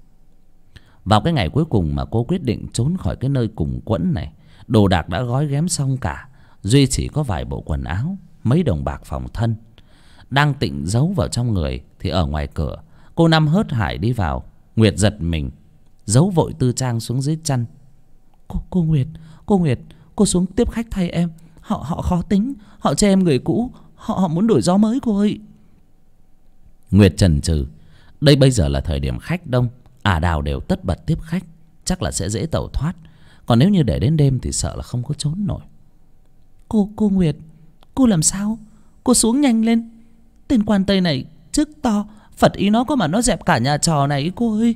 A: Vào cái ngày cuối cùng mà cô quyết định trốn khỏi cái nơi cùng quẫn này, đồ đạc đã gói ghém xong cả, duy chỉ có vài bộ quần áo, mấy đồng bạc phòng thân đang tịnh giấu vào trong người. Thì ở ngoài cửa cô Năm hớt hải đi vào. Nguyệt giật mình, giấu vội tư trang xuống dưới chăn.
B: Cô Nguyệt, cô xuống tiếp khách thay em. Họ khó tính, họ chê em người cũ, họ muốn đổi gió mới cô ơi.
A: Nguyệt chần chừ. Đây bây giờ là thời điểm khách đông, đào đều tất bật tiếp khách, chắc là sẽ dễ tẩu thoát. Còn nếu như để đến đêm thì sợ là không có trốn nổi.
B: Cô Nguyệt, cô làm sao? Cô xuống nhanh lên. Tên quan Tây này chức to, Phật ý nó có mà nó dẹp cả nhà trò này cô ơi.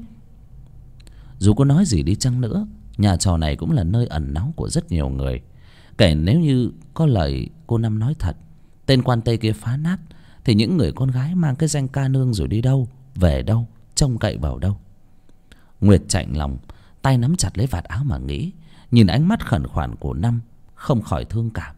A: Dù có nói gì đi chăng nữa, nhà trò này cũng là nơi ẩn náu của rất nhiều người. Kể nếu như có lời cô Năm nói thật, tên quan Tây kia phá nát, thì những người con gái mang cái danh ca nương rồi đi đâu, về đâu, trông cậy vào đâu. Nguyệt chạnh lòng, tay nắm chặt lấy vạt áo mà nghĩ. Nhìn ánh mắt khẩn khoản của Năm, không khỏi thương cảm.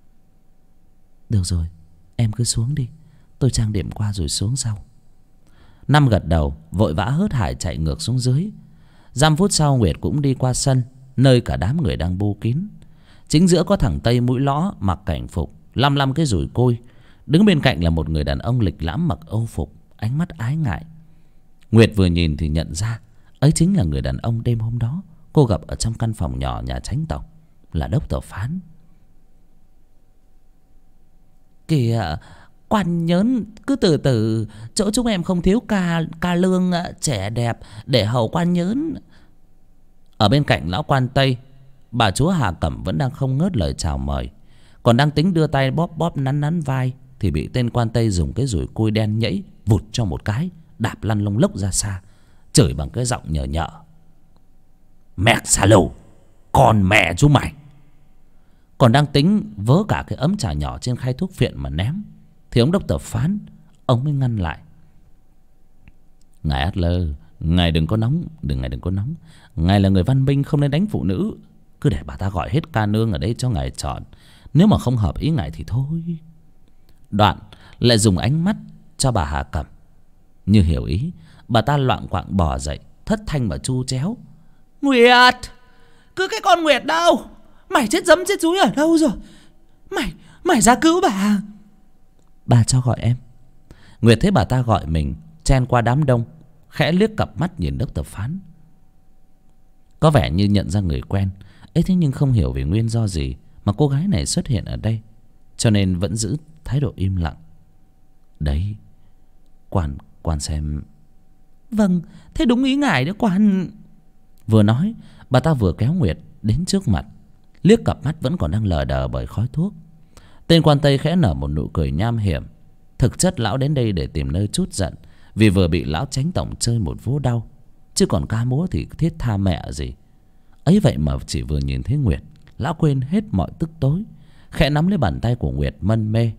B: Được rồi, em cứ xuống đi, tôi trang điểm qua rồi xuống sau.
A: Năm gật đầu, vội vã hớt hải chạy ngược xuống dưới. 5 phút sau Nguyệt cũng đi qua sân, nơi cả đám người đang bu kín. Chính giữa có thằng Tây mũi lõ mặc cảnh phục, lăm cái dùi côi. Đứng bên cạnh là một người đàn ông lịch lãm mặc âu phục, ánh mắt ái ngại. Nguyệt vừa nhìn thì nhận ra ấy chính là người đàn ông đêm hôm đó cô gặp ở trong căn phòng nhỏ nhà Chánh tổng, là Đốc Tờ Phán.
B: Kìa, quan nhớn cứ từ từ, chỗ chúng em không thiếu ca lương trẻ đẹp để hầu quan nhớn.
A: Ở bên cạnh lão quan Tây, bà chúa Hà Cẩm vẫn đang không ngớt lời chào mời, còn đang tính đưa tay bóp nắn vai thì bị tên quan Tây dùng cái dùi cui đen nhẫy vụt cho một cái, đạp lăn lông lốc ra xa, chửi bằng cái giọng nhờ nhợ: "Mẹ xà lù, con mẹ chú mày!" Còn đang tính vớ cả cái ấm trà nhỏ trên khay thuốc phiện mà ném, thì ông Đốc Tờ Phán, ông mới ngăn lại. "Ngài Adler, ngài đừng có nóng, ngài đừng có nóng. Ngài là người văn minh, không nên đánh phụ nữ. Cứ để bà ta gọi hết ca nương ở đây cho ngài chọn. Nếu mà không hợp ý ngài thì thôi." Đoạn lại dùng ánh mắt cho bà Hà Cẩm. Như hiểu ý, bà ta loạng quạng bò dậy, thất thanh mà chu chéo:
B: "Nguyệt, cứ cái con Nguyệt đâu? Mày chết dấm chết dúi ở đâu rồi? Mày ra cứu bà."
A: "Bà cho gọi em." Nguyệt thấy bà ta gọi mình, chen qua đám đông, khẽ liếc cặp mắt nhìn Đốc Tờ Phán. Có vẻ như nhận ra người quen ấy, thế nhưng không hiểu vì nguyên do gì mà cô gái này xuất hiện ở đây, cho nên vẫn giữ thái độ im lặng. "Đấy, quan xem."
B: "Vâng, thế đúng ý ngài đấy quan."
A: Vừa nói, bà ta vừa kéo Nguyệt đến trước mặt, liếc cặp mắt vẫn còn đang lờ đờ bởi khói thuốc. Tên quan Tây khẽ nở một nụ cười nham hiểm. Thực chất lão đến đây để tìm nơi trút giận, vì vừa bị lão Chánh tổng chơi một vố đau, chứ còn ca múa thì thiết tha mẹ gì. Ấy vậy mà chỉ vừa nhìn thấy Nguyệt, lão quên hết mọi tức tối, khẽ nắm lấy bàn tay của Nguyệt mân mê: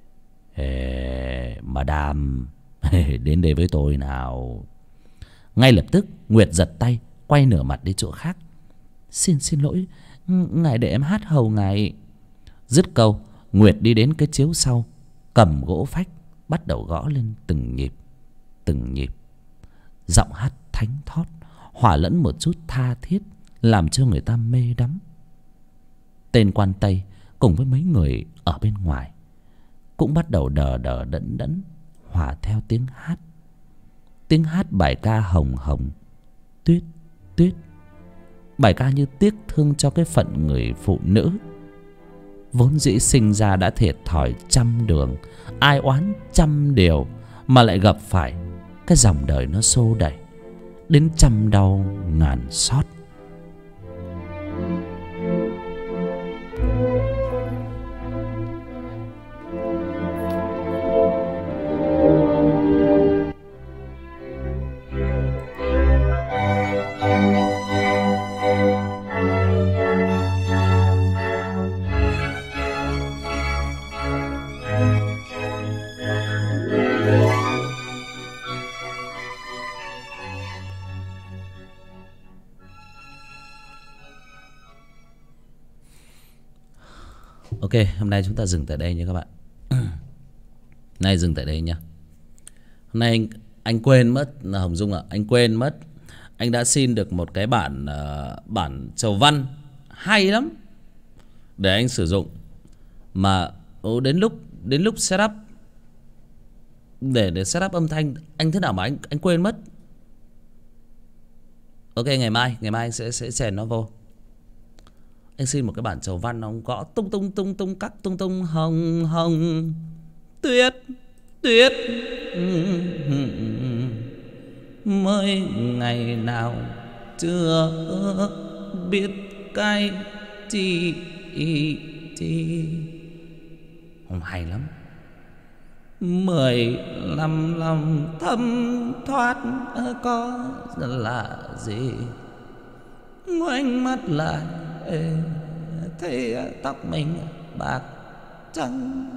A: "Madame, đến đây với tôi nào." Ngay lập tức Nguyệt giật tay, quay nửa mặt đi chỗ khác.
B: Xin lỗi, ngài để em hát hầu ngài."
A: Dứt câu, Nguyệt đi đến cái chiếu sau, cầm gỗ phách, bắt đầu gõ lên từng nhịp, từng nhịp. Giọng hát thánh thót, hòa lẫn một chút tha thiết, làm cho người ta mê đắm. Tên quan Tây cùng với mấy người ở bên ngoài cũng bắt đầu đờ đờ đẫn đẫn hòa theo tiếng hát. Tiếng hát bài ca hồng hồng, tuyết tuyết, bài ca như tiếc thương cho cái phận người phụ nữ vốn dĩ sinh ra đã thiệt thòi trăm đường, ai oán trăm điều, mà lại gặp phải cái dòng đời nó xô đẩy đến trăm đau ngàn xót. Ok, hôm nay chúng ta dừng tại đây nha các bạn. Nay dừng tại đây nha. Hôm nay anh quên mất là Hồng Dung ạ, anh quên mất. Anh đã xin được một cái bản chầu văn hay lắm để anh sử dụng. Mà đến lúc setup để setup âm thanh anh thế nào mà anh quên mất. Ok, ngày mai anh sẽ chèn nó vô. Anh xin một cái bản chầu văn nó gõ tung tung tung tung các tung tung hồng hồng tuyết tuyết mới ngày nào chưa biết cái chi không hay lắm. 15 lòng thấm thoát có là gì, ngoảnh mắt lại thấy tóc mình bạc trắng.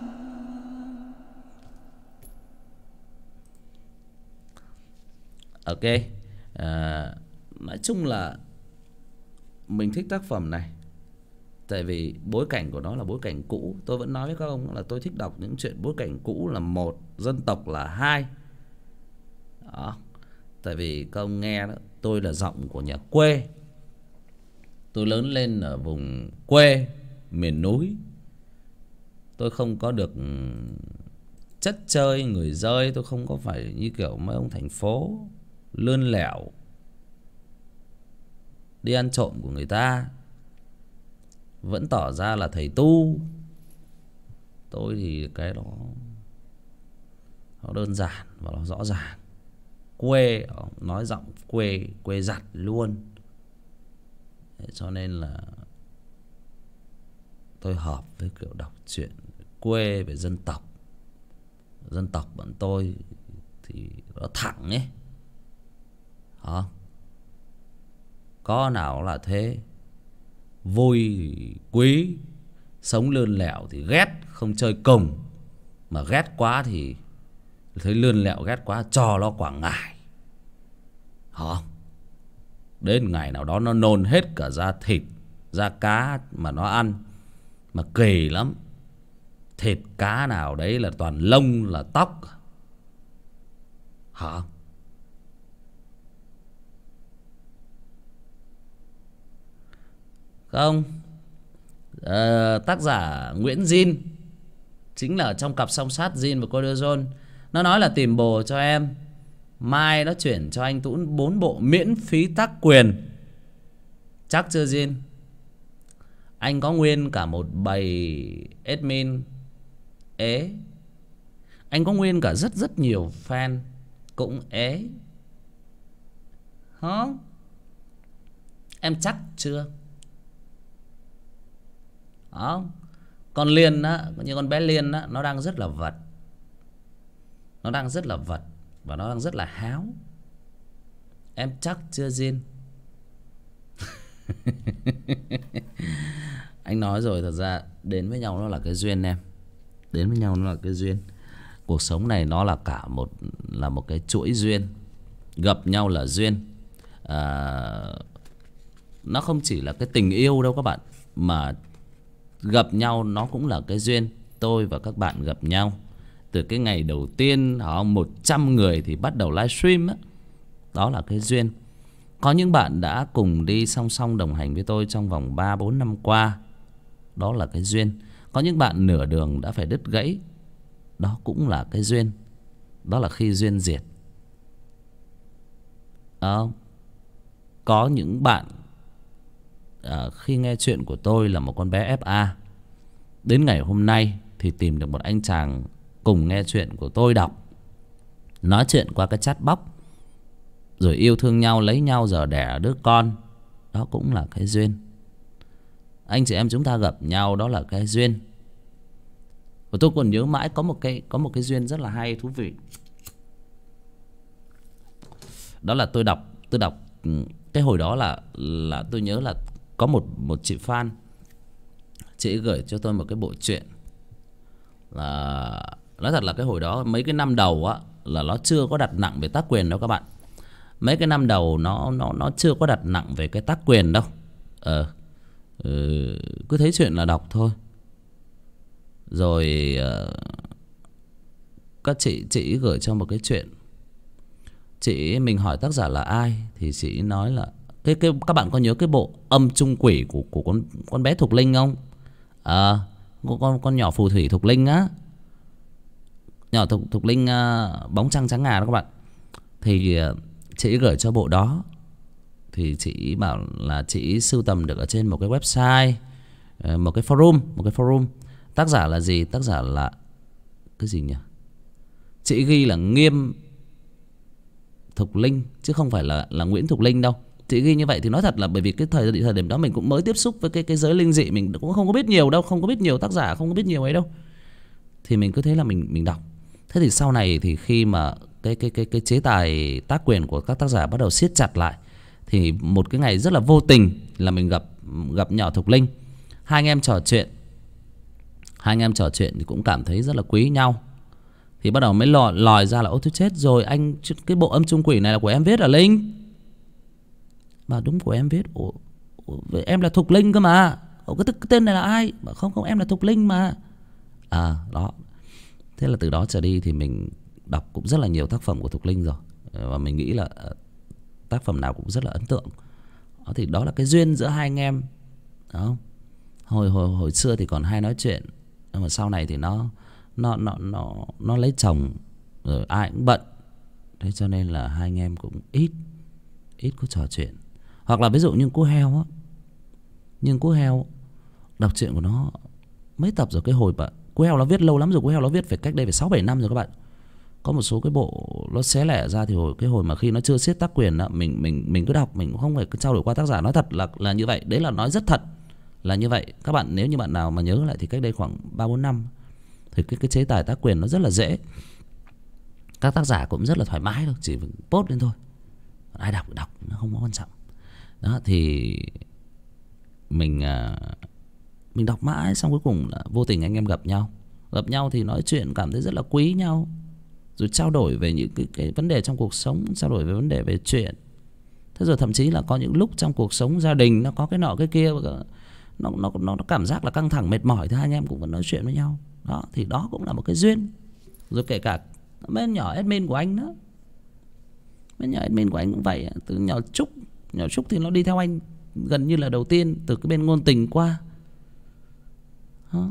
A: Ok, nói chung là mình thích tác phẩm này tại vì bối cảnh của nó là bối cảnh cũ. Tôi vẫn nói với các ông là tôi thích đọc những chuyện bối cảnh cũ là một, dân tộc là hai. Đó. Tại vì các ông nghe đó, tôi là giọng của nhà quê. Tôi lớn lên ở vùng quê, miền núi. Tôi không có được chất chơi người dơi. Tôi không có phải như kiểu mấy ông thành phố lươn lẻo đi ăn trộm của người ta, vẫn tỏ ra là thầy tu. Tôi thì cái đó nó đơn giản và nó rõ ràng. Quê, nói giọng quê, quê giặt luôn. Cho nên là tôi hợp với kiểu đọc truyện quê về dân tộc. Dân tộc bọn tôi thì nó thẳng ấy. Hả? Có nào là thế. Vui thì quý, sống lươn lẹo thì ghét, không chơi cùng. Mà ghét quá thì thấy lươn lẹo ghét quá cho nó quả ngải. Hả? Đến ngày nào đó nó nôn hết cả da thịt, da cá mà nó ăn. Mà kỳ lắm. Thịt cá nào đấy là toàn lông là tóc. Hả? Không. Tác giả Nguyễn Jin, chính là trong cặp song sát Jin và Coderson. Nó nói là tìm bồ cho em, mai nó chuyển cho anh Tún 4 bộ miễn phí tác quyền. Chắc chưa Jin? Anh có nguyên cả một bầy admin ế. Anh có nguyên cả rất nhiều fan cũng ế. Hả? Em chắc chưa? Đó. Con Liên á, như con bé Liên á, nó đang rất là vật. Nó đang rất là vật và nó đang rất là háo. Em chắc chưa Jin? Anh nói rồi, thật ra đến với nhau nó là cái duyên em. Đến với nhau nó là cái duyên. Cuộc sống này nó là cả một cái chuỗi duyên. Gặp nhau là duyên. Nó không chỉ là cái tình yêu đâu các bạn, mà gặp nhau nó cũng là cái duyên. Tôi và các bạn gặp nhau từ cái ngày đầu tiên 100 người thì bắt đầu livestream á. Đó là cái duyên. Có những bạn đã cùng đi song song đồng hành với tôi trong vòng 3-4 năm qua. Đó là cái duyên. Có những bạn nửa đường đã phải đứt gãy. Đó cũng là cái duyên. Đó là khi duyên diệt. Có những bạn khi nghe chuyện của tôi là một con bé FA, đến ngày hôm nay thì tìm được một anh chàng cùng nghe chuyện của tôi đọc, nói chuyện qua cái chatbox, rồi yêu thương nhau, lấy nhau, giờ đẻ đứa con. Đó cũng là cái duyên. Anh chị em chúng ta gặp nhau, đó là cái duyên. Và tôi còn nhớ mãi có một cái duyên rất là hay, thú vị. Đó là tôi đọc cái hồi đó là tôi nhớ là có một chị fan, chị gửi cho tôi một cái bộ truyện. Là nói thật là cái hồi đó mấy cái năm đầu á là nó chưa có đặt nặng về tác quyền đâu các bạn. Mấy cái năm đầu nó chưa có đặt nặng về cái tác quyền đâu. Cứ thấy chuyện là đọc thôi. Rồi các chị gửi cho một cái chuyện. Mình hỏi tác giả là ai thì chị nói là các bạn có nhớ cái bộ Âm Trung Quỷ của con bé Thục Linh không? Con nhỏ phù thủy Thục Linh á, nhỏ Thục Linh bóng trăng trắng ngà đó các bạn. Thì chị gửi cho bộ đó. Thì chị bảo là chị sưu tầm được ở trên một cái website, một cái forum. Tác giả là gì? Tác giả là cái gì nhỉ? Chị ghi là Nghiêm Thục Linh chứ không phải là Nguyễn Thục Linh đâu. Chị ghi như vậy thì nói thật là bởi vì cái thời điểm đó mình cũng mới tiếp xúc với cái giới linh dị, mình cũng không có biết nhiều đâu, không có biết nhiều tác giả, không có biết nhiều ấy đâu. Thì mình cứ thế là mình đọc. Thế thì sau này thì khi mà cái chế tài tác quyền của các tác giả bắt đầu siết chặt lại, thì một cái ngày rất là vô tình là mình gặp nhỏ Thục Linh. Hai anh em trò chuyện thì cũng cảm thấy rất là quý nhau. Thì bắt đầu mới lòi ra là ôi tôi chết rồi, anh cái bộ Âm Trung Quỷ này là của em viết à Linh? Mà đúng của em viết. Ủa, em là Thục Linh cơ mà. Cái tên này là ai? Bảo không em là Thục Linh mà. Đó. Thế là từ đó trở đi thì mình đọc cũng rất là nhiều tác phẩm của Thục Linh rồi. Và mình nghĩ là tác phẩm nào cũng rất là ấn tượng. Thì đó là cái duyên giữa hai anh em. Đó. Hồi xưa thì còn hay nói chuyện, nhưng mà sau này thì nó lấy chồng rồi ai cũng bận. Thế cho nên là hai anh em cũng ít có trò chuyện. Hoặc là ví dụ như Cú Heo á. Nhưng Cú Heo đọc truyện của nó mấy tập rồi. Cái hồi mà Cú Heo nó viết lâu lắm rồi. Cú Heo nó viết phải cách đây phải 6-7 năm rồi các bạn. Có một số cái bộ nó xé lẻ ra thì cái hồi mà khi nó chưa siết tác quyền đó, mình cứ đọc, mình cũng không phải trao đổi qua tác giả. Nói thật là như vậy. Đấy là nói rất thật là như vậy. Các bạn nếu như bạn nào mà nhớ lại thì cách đây khoảng 3-4 năm thì cái chế tài tác quyền nó rất là dễ. Các tác giả cũng rất là thoải mái thôi, chỉ post lên thôi. Ai đọc nó không có quan trọng. Đó thì mình đọc mãi, xong cuối cùng là vô tình anh em gặp nhau thì nói chuyện cảm thấy rất là quý nhau, rồi trao đổi về những cái vấn đề trong cuộc sống, trao đổi về vấn đề về chuyện. Thế rồi thậm chí là có những lúc trong cuộc sống gia đình nó có cái nọ cái kia, nó cảm giác là căng thẳng mệt mỏi thì hai anh em cũng vẫn nói chuyện với nhau. Đó thì đó cũng là một cái duyên. Rồi kể cả bên nhỏ admin của anh đó, bên nhỏ admin của anh cũng vậy. Từ nhỏ Trúc thì nó đi theo anh gần như là đầu tiên, từ cái bên ngôn tình qua. Đó.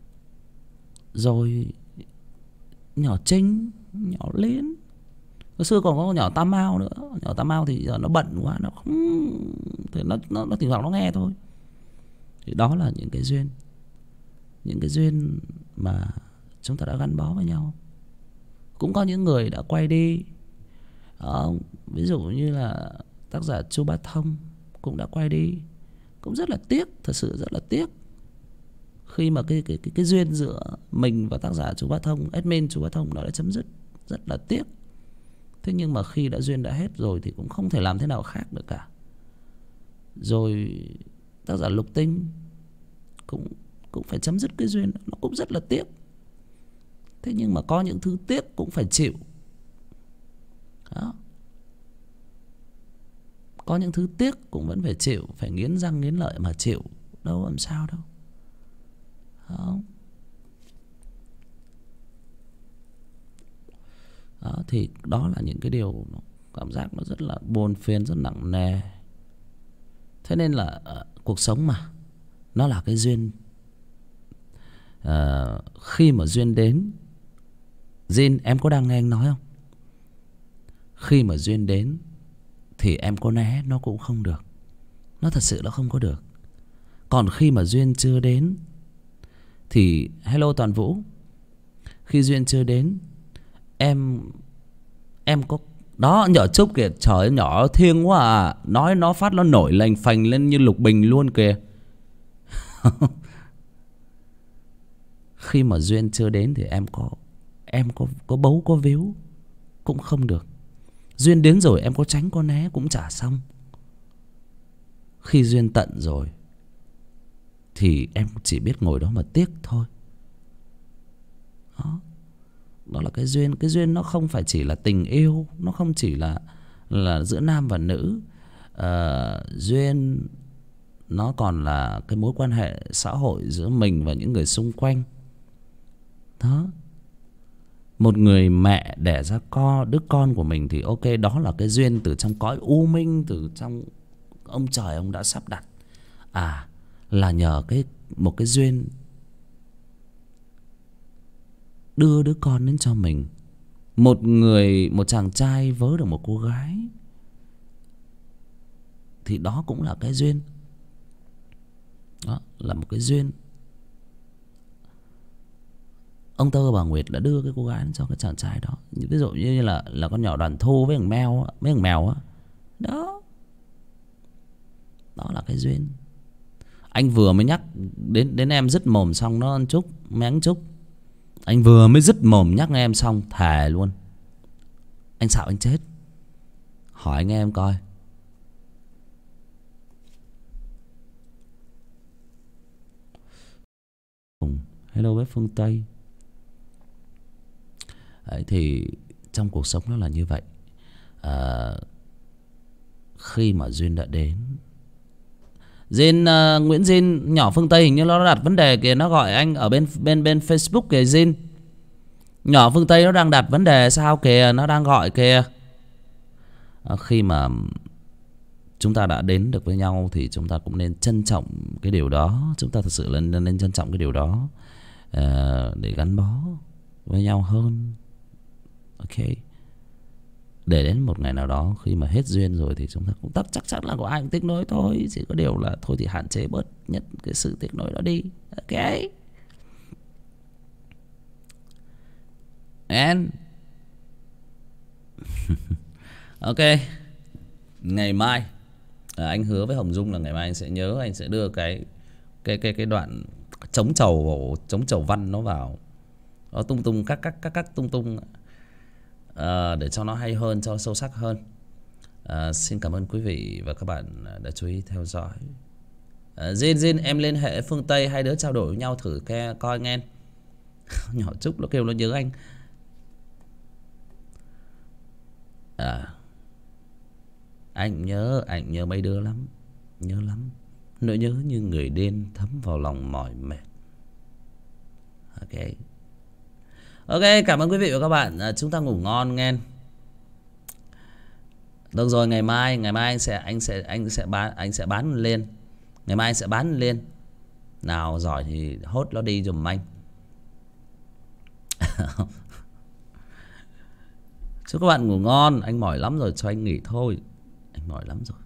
A: Rồi nhỏ Trinh, nhỏ Liên, hồi xưa còn có nhỏ Tam Mao nữa. Nhỏ Tam Mao thì giờ nó bận quá, nó không thì nó thỉnh thoảng nó nghe thôi. Thì đó là những cái duyên mà chúng ta đã gắn bó với nhau. Cũng có những người đã quay đi. Ví dụ như là tác giả Chu Bá Thông cũng đã quay đi. Cũng rất là tiếc, thật sự rất là tiếc. Khi mà cái duyên giữa mình và tác giả Chu Bá Thông, admin Chu Bá Thông nó đã chấm dứt, rất là tiếc. Thế nhưng mà khi duyên đã hết rồi thì cũng không thể làm thế nào khác được cả. Rồi tác giả Lục Tinh cũng phải chấm dứt cái duyên, nó cũng rất là tiếc. Thế nhưng mà có những thứ tiếc cũng phải chịu. Đó. Có những thứ tiếc cũng vẫn phải chịu, phải nghiến răng nghiến lợi mà chịu, đâu làm sao đâu. Đó. Đó, thì đó là những cái điều cảm giác nó rất là buồn phiền, rất nặng nề. Thế nên là cuộc sống mà nó là cái duyên. Khi mà duyên đến, Jin em có đang nghe anh nói không? Khi mà duyên đến thì em có né nó cũng không được. Nó thật sự nó không có được. Còn khi mà duyên chưa đến thì hello Toàn Vũ, khi duyên chưa đến em có đó. Nhỏ Trúc kìa, trời ơi nhỏ thiêng quá à. Nói nó phát nó nổi lành phành lên như Lục Bình luôn kìa. Khi mà duyên chưa đến thì em có bấu có víu cũng không được. Duyên đến rồi em có tránh có né cũng chả xong. Khi duyên tận rồi thì em chỉ biết ngồi đó mà tiếc thôi. Đó là cái duyên. Cái duyên nó không phải chỉ là tình yêu, nó không chỉ là giữa nam và nữ. Duyên nó còn là cái mối quan hệ xã hội giữa mình và những người xung quanh. Đó. Một người mẹ đẻ ra đứa con của mình thì ok, đó là cái duyên từ trong cõi u minh, từ trong ông trời ông đã sắp đặt. Là nhờ một cái duyên đưa đứa con đến cho mình. Một chàng trai vớ được một cô gái thì đó cũng là cái duyên. Đó là một cái duyên. Ông Tơ bà Nguyệt đã đưa cái cô gái cho cái chàng trai đó. Ví dụ như là con nhỏ Đoàn Thu với thằng Mèo, mấy thằng mèo á. Đó. Đó là cái duyên. Anh vừa mới nhắc đến em dứt mồm xong nó ăn Trúc, máng Trúc. Anh vừa mới dứt mồm nhắc em xong thề luôn, anh xạo anh chết. Hỏi anh em coi. Hello với phương Tây. Đấy, thì trong cuộc sống nó là như vậy. Khi mà duyên đã đến. Nguyễn Jin nhỏ phương Tây hình như nó đặt vấn đề kìa, nó gọi anh ở bên Facebook kìa Jin. Nhỏ phương Tây nó đang đặt vấn đề sao kìa, nó đang gọi kìa. Khi mà chúng ta đã đến được với nhau thì chúng ta cũng nên trân trọng cái điều đó. Chúng ta thật sự là nên trân trọng cái điều đó, để gắn bó với nhau hơn. Ok. Để đến một ngày nào đó khi mà hết duyên rồi thì chúng ta cũng chắc chắn là có ai cũng tiếc nối thôi. Chỉ có điều là thôi thì hạn chế bớt nhất cái sự tiếc nối đó đi. Ok. And ok. Ngày mai anh hứa với Hồng Dung là ngày mai anh sẽ nhớ, anh sẽ đưa cái đoạn chống chầu văn nó vào, nó tung các tung để cho nó hay hơn, cho sâu sắc hơn. Xin cảm ơn quý vị và các bạn đã chú ý theo dõi. Jin em liên hệ phương Tây, hai đứa trao đổi với nhau thử coi nghe. Nhỏ Trúc nó kêu nó nhớ anh. Anh nhớ mấy đứa lắm, nhớ lắm. Nỗi nhớ như người đêm thấm vào lòng mỏi mệt. Ok, cảm ơn quý vị và các bạn. Chúng ta ngủ ngon nghe. Được rồi, ngày mai anh sẽ bán lên. Ngày mai anh sẽ bán lên. Nào giỏi thì hốt nó đi giùm anh. Chúc các bạn ngủ ngon. Anh mỏi lắm rồi, cho anh nghỉ thôi. Anh mỏi lắm rồi.